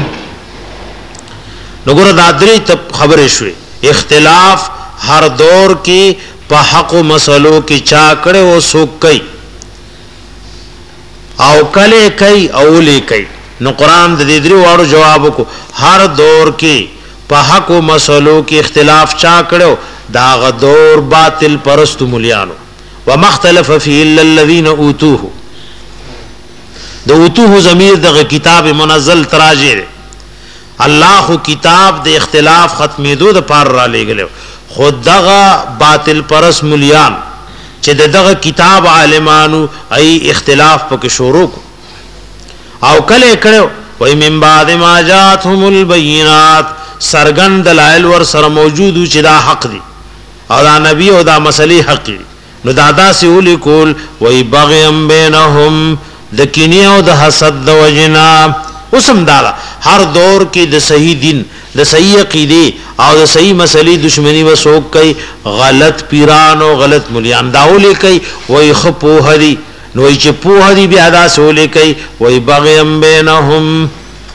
نګور د ادري ته خبرې شوې اختلاف هر دور کې په حق او مسلو کې چا کړي او سوک کوي او کله کوي او لې کوي نو قران د دې درو واړو جواب کو هر دور کې په حق او مسلو کې اختلاف چا کړو دا غ دور باطل پرست مليانو ومختلف فيه الا الذين اوتوه د اوتوه ضمیر دغه کتاب منزل تراجه الله خو کتاب د اختلاف ختمېدو د پار را لګلو خود دغه باطل پرس مليان چې دغه کتاب عالمانو ای اختلاف پکې شروع او کله کړو وای من بعد ما جاءتهم البينات سرګند دلائل ور سره موجود چې دا حق دي او دا نبی او دا مسلې حق دي نو دادا سی ول کول وای بغیم بینهم د کینه او د حسد د وجنا اوسم دالا هر دور کې د صحیح دین د صحیح عقیده او د صحیح مسلې دشمنی وسوک کوي غلط پیران او غلط مليان داول کوي وای خپو هدي نو چې په هدي بیا دا سولې کوي وای بغیم بینهم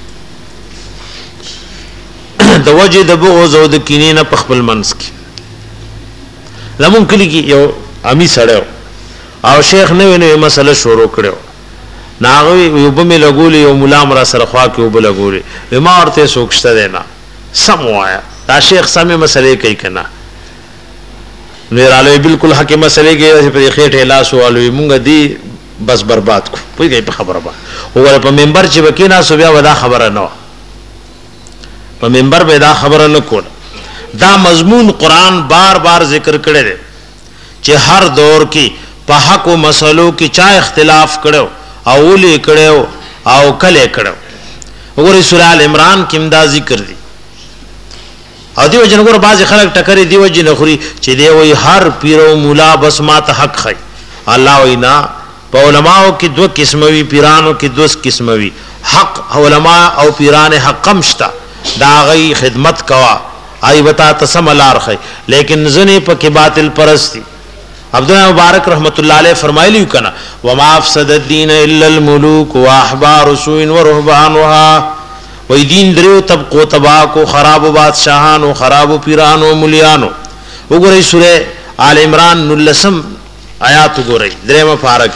د وجه د بغض او د کینې نه په خپل منځ کې لمون کلی کې یو امی سړیو او شیخ نو نو مسله شروع کړو ناغوی یوبه می لګولې یو مولا مرا سره خوا کې وب لګولې ما ورته سوکشته دینا سم وایا دا شیخ سمې مسلې کوي کنه نوراله بالکل حق مسلې کې په خېټه لاس والوي مونږ دی بس برباد کو پوهیږي په خبره با وګوره په منبر چې وکینا سو بیا ودا خبره نه په منبر به دا خبره نه کول دا مضمون قران بار بار ذکر کړي دي چې هر دور کې په حق او مسلو کې چا اختلاف کړو او لې کړو او کله کړو وګورئ سورہ ال عمران کې امدا ذکر دي او دیو جن ګور باز خلک ټکرې دیو جن خوري چې دی وای هر پیر او مولا بس ما ته حق خای الله وینا په علماء کې دوه قسم وی پیرانو کې دوه قسم وی حق علماء او پیران حق مشتا دا غي خدمت کوا ای وتا تسملار خای لیکن زنه په کې باطل پرستی عبداللہ مبارک رحمت اللہ علیہ فرمایلی کنا وما افسد الدین الا الملوک واحبار سوء ورهبانها وی دین دریو طبقو تباکو خراب بادشاہانو خراب پیرانو ملیانو وګورئ سورہ آل عمران نلسم آیات وګورئ دریم پارک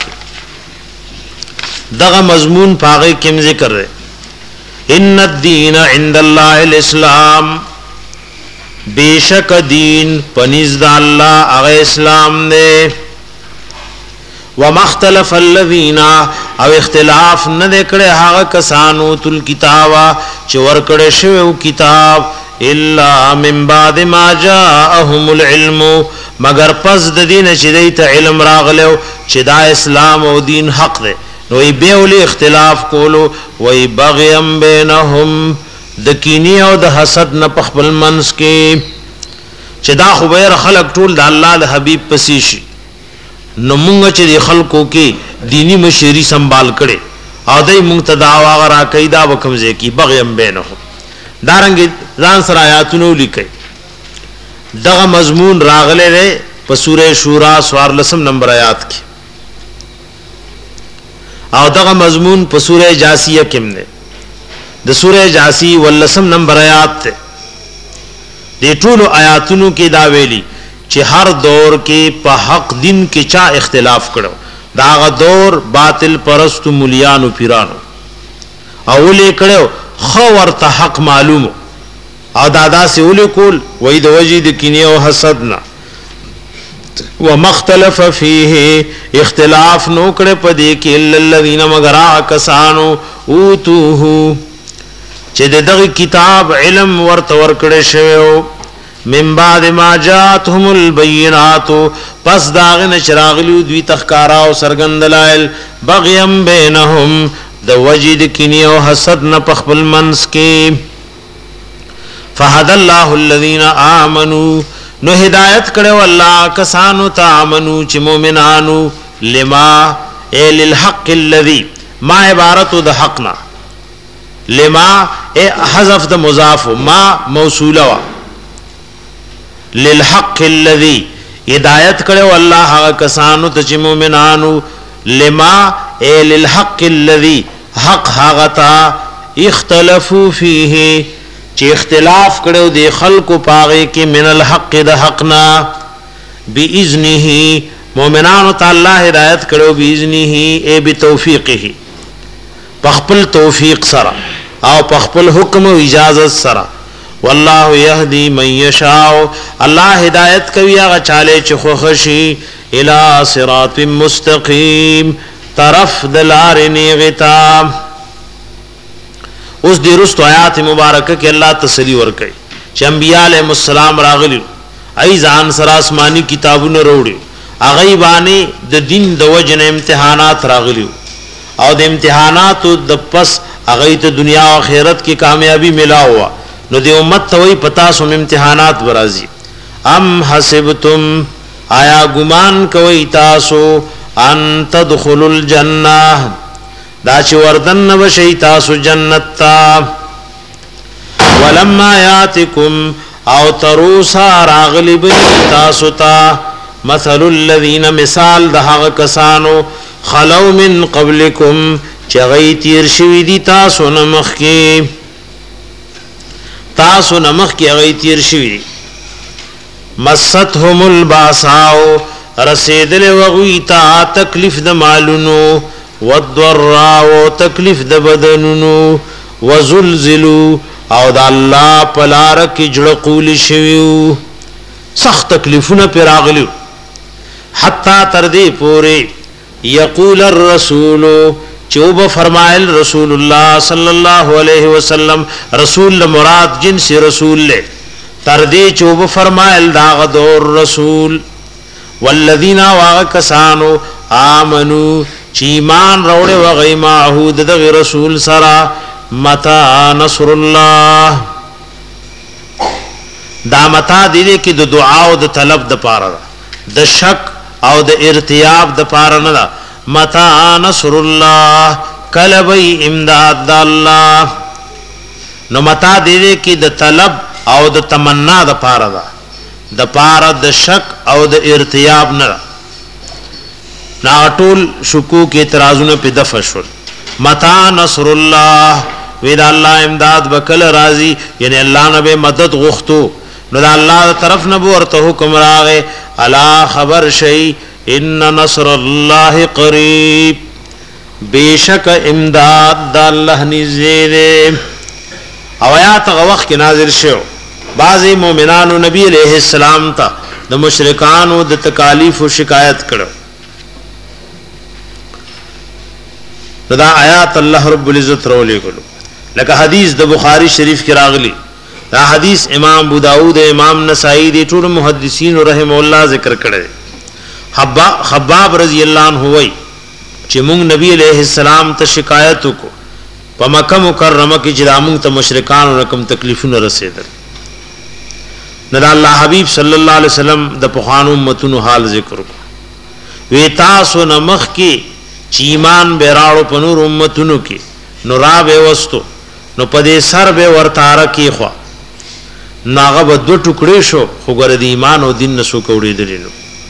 دغه مضمون پاغه کم ذکر رہے ان الدین عند اللہ الاسلام بیشک دین پنیز دا اللہ اغی اسلام دے ومختلف الذین او اختلاف ندے کڑے حاغ کسانو تل کتابا چور کڑے شویو کتاب الا من بعد ما جاءهم العلم مگر پس د دین چې دیت علم راغلو چې دا اسلام او دین حق دے نوی بیولی اختلاف کولو وی بغیم بینهم د کینی او د حسد نه پخپل منس کې چې دا خو به خلق ټول د الله د حبیب پسې شي نو مونږ چې د خلکو کې دینی مشری سنبال کړي او دای مونږ ته دا واغرا کیدا وکمزه کی بغیم بینهم دارنګ ځان سره آیاتونو لیکي دغه مضمون راغله ده په سوره شورا سوار لسم نمبر آیات کې او دغه مضمون په سوره جاسیه کې نه د سوره جاسی ولسم نمبر آیات ته د ټولو آیاتونو کې دا ویلي چې هر دور کې په حق دین کې چا اختلاف کړو دا غ دور باطل پرست مليانو پیرانو او ولې کړو خو ورته حق معلوم او دادا سے ولې کول وې د وجید کینه او حسد نه ومختلف فيه اختلاف نو کړه پدې کې الا الذين مغرا کسانو اوتوه چې دغه کتاب علم ورته ور کړه شوی من بعد ما جاءتهم البينات پس داغه نشراغلو دوی تخکارا او سرګند دلائل بغیم بینهم د وجد کینی او حسد نه پخپل منس کې فهد الله الذين امنوا نو ہدایت کړو الله کسانو تامنو چې مؤمنانو لما ال الحق الذي ما عبارت د حقنا لما حذف د مضاف ما موصوله للحق الذي ہدایت کړو الله هغه کسانو ته چې مؤمنانو لما ال الحق الذي حق هغه تا اختلافو فيه چې اختلاف کړو د خلکو پاغه کې من الحق د حقنا باذنه مؤمنانو تعالی ہدایت کړو باذنه ای بتوفیقه پخپل توفیق سره او پخپل حکم او اجازت سره والله يهدي من يشاء الله ہدایت کوي هغه چاله چې خو خشي الى صراط مستقيم طرف دلار نیغتا اس دی رست آیات مبارکہ کہ اللہ تسلی ورکړي چې انبیاء علیهم السلام راغلی ای ځان سره آسمانی کتابونه وروړي اغه باندې د دین د وجن امتحانات راغلی او د امتحانات د پس اغه ته دنیا او آخرت کی کامیابی ملا ہوا نو دی امت ته وی پتا سوم امتحانات برازي ام حسبتم آیا گمان کوي تاسو ان تدخلوا الجنه دا چې وردن نوشي تاسو جنت تا ولما یاتکم او تروسا راغلب تاسو تا مثل الذين مثال دهغه کسانو خلو من قبلکم چغی تیر شوی دی تاسو نمخ کی تاسو نمخ کی غی تیر شوی دی مستهم الباساو رسیدل وغوی تا تکلیف د مالونو والضراو تکلیف د بدنونو وزلزلو او د الله پلار کی جړقول شویو سخت تکلیفونه پیراغلیو حتا تر دې پوره یقول الرسول چوب فرمائل رسول اللہ صلی اللہ علیہ وسلم رسول مراد جنس رسول لے تردی چوب فرمائل داغ دور رسول والذین واغکسانو آمنو چیمان روڑے وغی معہود دغ رسول سرا متا نصر اللہ دا متا دیدے کی د دعا او د طلب د پارا د شک او د ارتیاب د پارا ندا متا نصر اللہ کلبی امداد دا اللہ نو متا دیدے کی د طلب او د تمنا د پارا دا د پارا د شک او د ارتیاب ندا نا ټول شکوک اعتراضونه په دفع شول. متا نصر الله وی دا الله امداد وکل راضی یعنی الله نه به مدد غختو نو دا الله طرف نه ورته حکم راغې الا خبر شي ان نصر الله قریب بیشک امداد د الله نږدې. او آیات هغه وخت کې نازل شو بعضی مؤمنانو نبی علیہ السلام ته د مشرکانو د تکالیف او شکایت کړو. دا آیات الله رب العزت رولې کړو لکه حدیث د بخاری شریف کې راغلی. دا حدیث امام ابو داود امام نسائی دي ټول محدثین رحم الله ذکر کړي. حباب خباب رضی الله عنه وای چې مونږ نبی علیہ السلام ته شکایت وکړو په مکه مکرمه کې چې موږ ته مشرکان رقم تکلیفونه رسیدل. نو الله حبیب صلی الله علیه وسلم د پخوانو امتونو حال ذکر وکړو. وی تاسو نمخ کې چې ایمان بیراړو په نور امتونو کې نو را به وستو نو پدې سر به ورتاره کې خو ناغه به دو ټوکړې شو خو ګر دې ایمان او دین نسو کوړې دلینو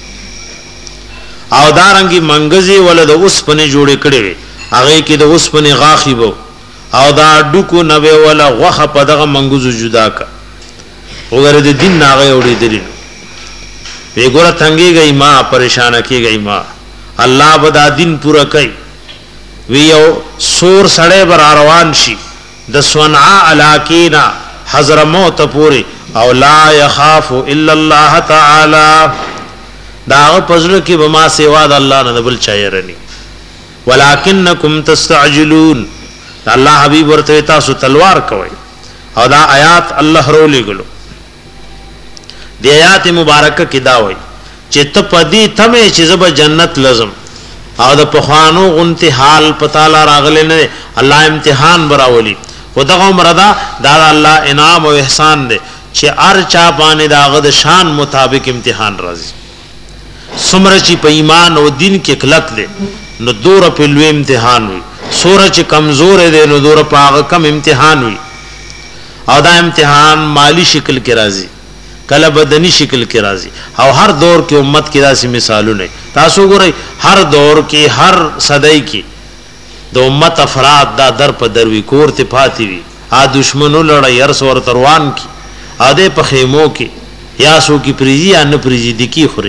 او دارنګي منګزي ولد اوس پنه جوړې کړې وي هغه کې د اوس پنه غاخي وو او دا ډکو نوې ولا غوخه په دغه منګزو جدا کا وګره د دین ناغه وړې دلینو وی ګوره څنګه گئی ما پریشان کیږي ما الله بدا دین پورا کوي. ویو سور سړې بر روان شي د صنعاء علاقینا حضرموت پوری او لا يخاف الا الله تعالی دا پزړه کې بما سیوا د الله نه بل چایرني ولکنکم تستعجلون. الله حبیب ورته تاسو تلوار کوي او دا آیات الله رولې غلو. دی آیات مبارکه کې دا وایي چې ته پدی تمه چې زب جنت لازم او د پخوانو غنتی حال پتالا راغله نه الله امتحان براولي خدغه مردا دا الله انعام او احسان دے چې ار چا باندې داغه د شان مطابق امتحان راځي. سمره چې په ایمان او دین کې کلک دے نو دور په لوی امتحان وي سوره چې کمزور دے نو دور په هغه کم امتحان وي. او دا امتحان مالی شکل کې راځي کله بدنی شکل کې راځي او هر دور کې امت کې داسې مثالونه تاسو ګورئ هر دور کې هر صدای کې د امت افراد دا در په دروي کور ته پاتې وي ا دشمنو لړۍ هر سور تروان کې ا دې په خیمو کې یا سو کې پریزي ان پریزي د کی خوري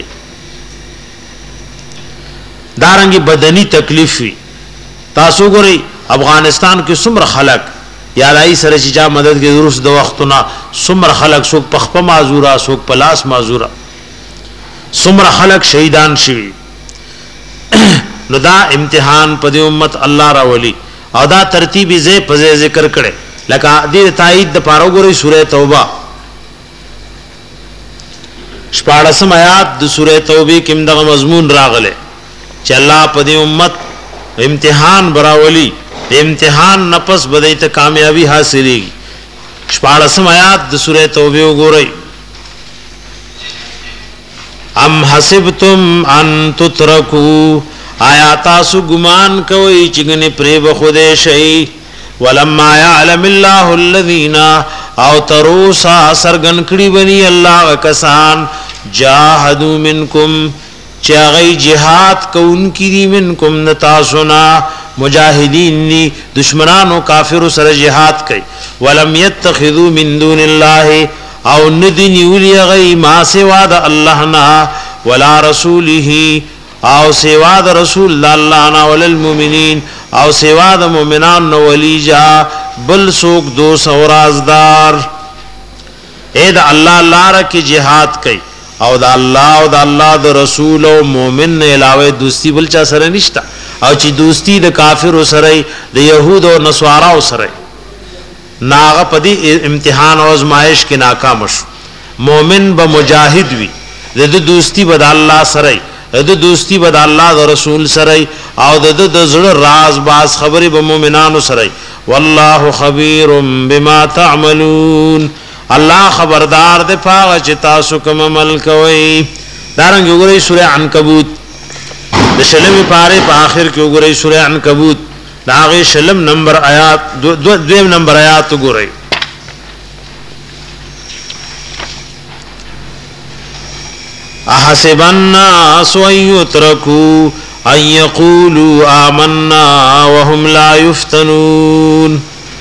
دارنګي بدنی تکلیف وي. تاسو ګورئ افغانستان کې څومره خلک یا دای سره چې جا مدد کې درس د وختونه څومره خلک څوک پخپه معذورا څوک پلاس معذورا څومره خلک شهیدان شوي. نو دا امتحان په دې امت الله راولي او دا ترتیب یې په ذکر کړي لکه دې تایید د پاره ګورئ سوره توبه شپاړسم آیات د سوره توبه کې دغه مضمون راغله چې الله په دې امت امتحان براولي امتحان نفس بدای ته کامیابی حاصلېږي. شپاړسم آیات د سوره توبه وګورئ ام حسبتم ان تترکو آیا تاسو ګمان کوئ چې غني پرې به خوده شي ولما يعلم الله الذين او تروسا سرغن کړي بني الله کسان جاهدوا منکم چې هغه jihad کوونکي دي منکم نتاسنا مجاهدین نی دشمنانو کافر سره jihad کوي ولم يتخذوا من دون الله او ندنی ولی غی ما سوا د الله نا ولا رسوله او سوا د رسول الله نا وللمؤمنین او سوا د مؤمنان نو ولیجا بل سوک دو سورازدار اے د الله لار کی jihad کوي او د الله او د الله د رسول او مؤمن نه علاوه دوستی بل چا سره نشتا او چې دوستی د کافر سره د يهود او نصارا سره ناغه پدی امتحان او ازمائش کې ناکام شو. مؤمن به مجاهد وي د دوستی بد الله سره د دوستی بد الله د رسول سره او د د زړه راز باز خبرې به مؤمنانو سره. والله خبير بما تعملون الله خبردار د پاغه چې تاسو کوم عمل کوئ. دارنګ وګورئ سوره عنکبوت د شلمې پاره په آخر کې وګورئ سوره عنکبوت داغه شلم نمبر آیات دو دویم نمبر آیات وګورئ احسب الناس يتركوا ان یقولوا آمنا وهم لا یفتنون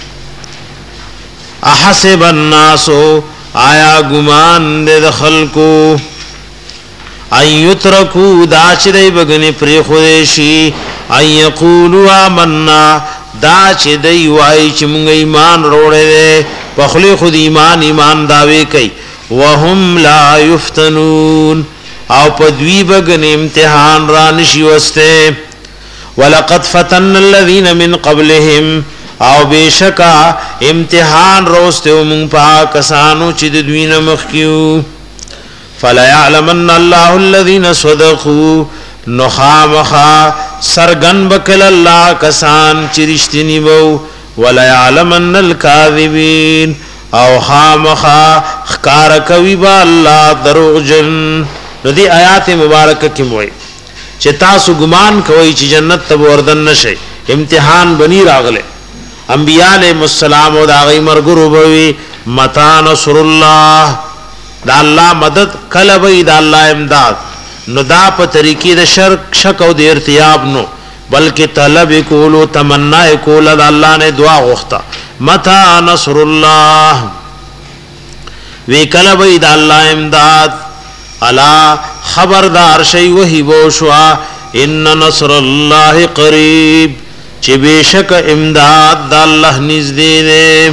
احسب الناس آیا گمان دے خلقو ان یترکو دا چی دی بگنی پری خودشی ان یقولوا آمنا دا چی دی وائی چی منگ ایمان روڑے دے پخلی خود ایمان ایمان داوے کئی وهم لا یفتنون او پدوی بگن امتحان رانشی وستے ولقد فتن الذین من قبلهم او بیشکا امتحان روستے ومن پاکسانو چی دوین مخیو فلا يعلمن الله الذين صدقوا نخامخا سرگن بکل اللہ کسان چی رشتنی بو ولا يعلمن الكاذبین او خامخا خکار کوي با اللہ دروغ جن نو دی آیات مبارک کی موئی چی تاسو گمان کوئی چی جنت تب وردن نشے امتحان بنی راغلے انبیاء علیہ السلام و دا غی مرگرو بوی متا نصر اللہ دا اللہ مدد کلبی دا اللہ امداد نو دا پا طریقی دا شرک شک و دا ارتیاب نو بلکہ طلب کولو تمنا کولا دا اللہ نے دعا غختا متا نصر اللہ وی کلبی دا اللہ امداد الا خبردار شئی وحی بوشوا ان نصر اللہ قریب چی بیشک امداد دا اللہ نزدے دے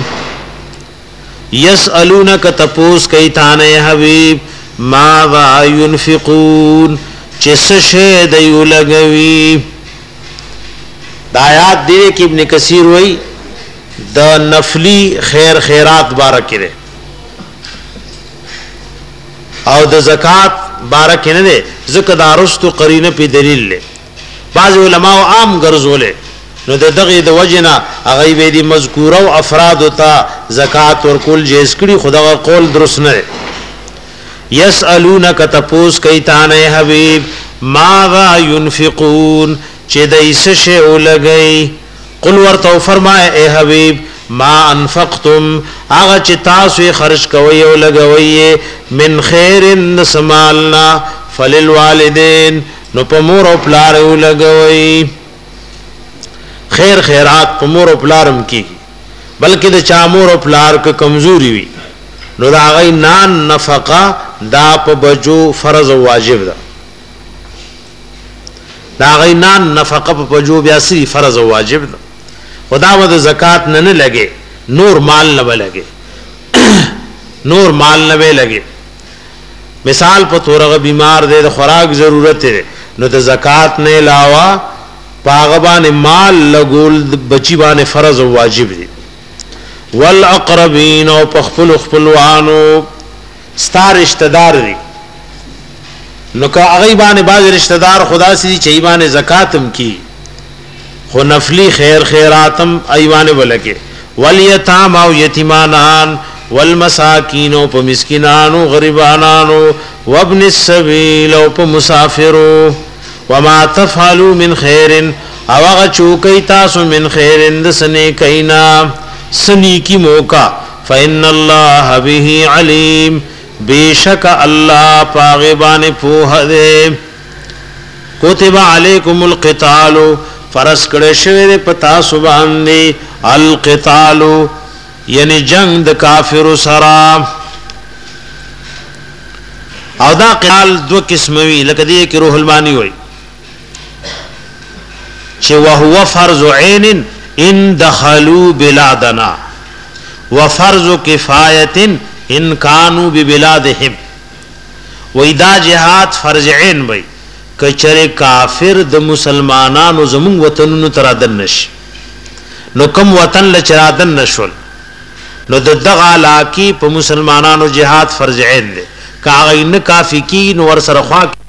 یسألونک تپوس کئی تانے حبیب ماذا ينفقون چس شید یو لگوی دا آیات دیرے کی ابن کثیر ہوئی دا نفلی خیر خیرات بارکی دے او د زکات بارک نه ده زکه دارستو قرینه په دلیل له بعض علماء عام ګرځولې نو د دغه د وجنا هغه به دي مذکوره او افراد ته زکات ورکول جیز کړي خدای قول درست نه یسالونک تپوس کیتانه حبیب ماذا ينفقون چې دایس شی ولګي قل ورته فرمای اے حبیب ما انفقتم اغه چې تاسو خرج کوي او لګوي من خیر سمالنا فللوالدین نو په مور او پلار او لګوي خیر خیرات په مور او پلارم کی بلکې د چا مور او پلار ک کمزوري وي نو دا غي نان نفقه دا په بجو فرض او واجب ده دا غي نان نفقه په بجو بیا سری فرض او واجب ده خدا ود زکات نه نه لګي نور مال نه لګي نور مال نه لګي مثال په تورغه بیمار دے خوراک ضرورت ہے نو د زکات نه علاوه پاغبان مال لګول بچی باندې فرض او واجب دي والاقربین او پخپل خپلوانو ستار رشتہ دار دي نو که هغه باندې باز رشتہ دار خدا سي چي باندې زکاتم کی خو نفلی خیر خیراتم ایوان ولکه والیتام او یتیمانان والمساکین او په مسکینانو غریبانانو وابن السبیل او په مسافرو وما تفعلوا من خیر او هغه چوکای تاسو من خیر دسنه کینا سنی کی موقع فإن الله به علیم بیشک الله پاغبان پوه دے کتب علیکم القتال فرض کړه شوی پتا سبحان دی القتال یعنی جنگ د کافر سرا او دا قتال دو قسموي لکه دی کې روح المانی وای چې وهو فرض عین ان دخلوا بلادنا وفرض کفایه ان كانوا ببلادهم وإذا جهاد فرض عین وای کچره کافر د مسلمانانو زمون وطنونو ترادن نش نو کم وطن لچرادن نشول نو د دغه علاقه په مسلمانانو جهاد فرض عین دی کاغه نه کافی کی نو ور سره خوا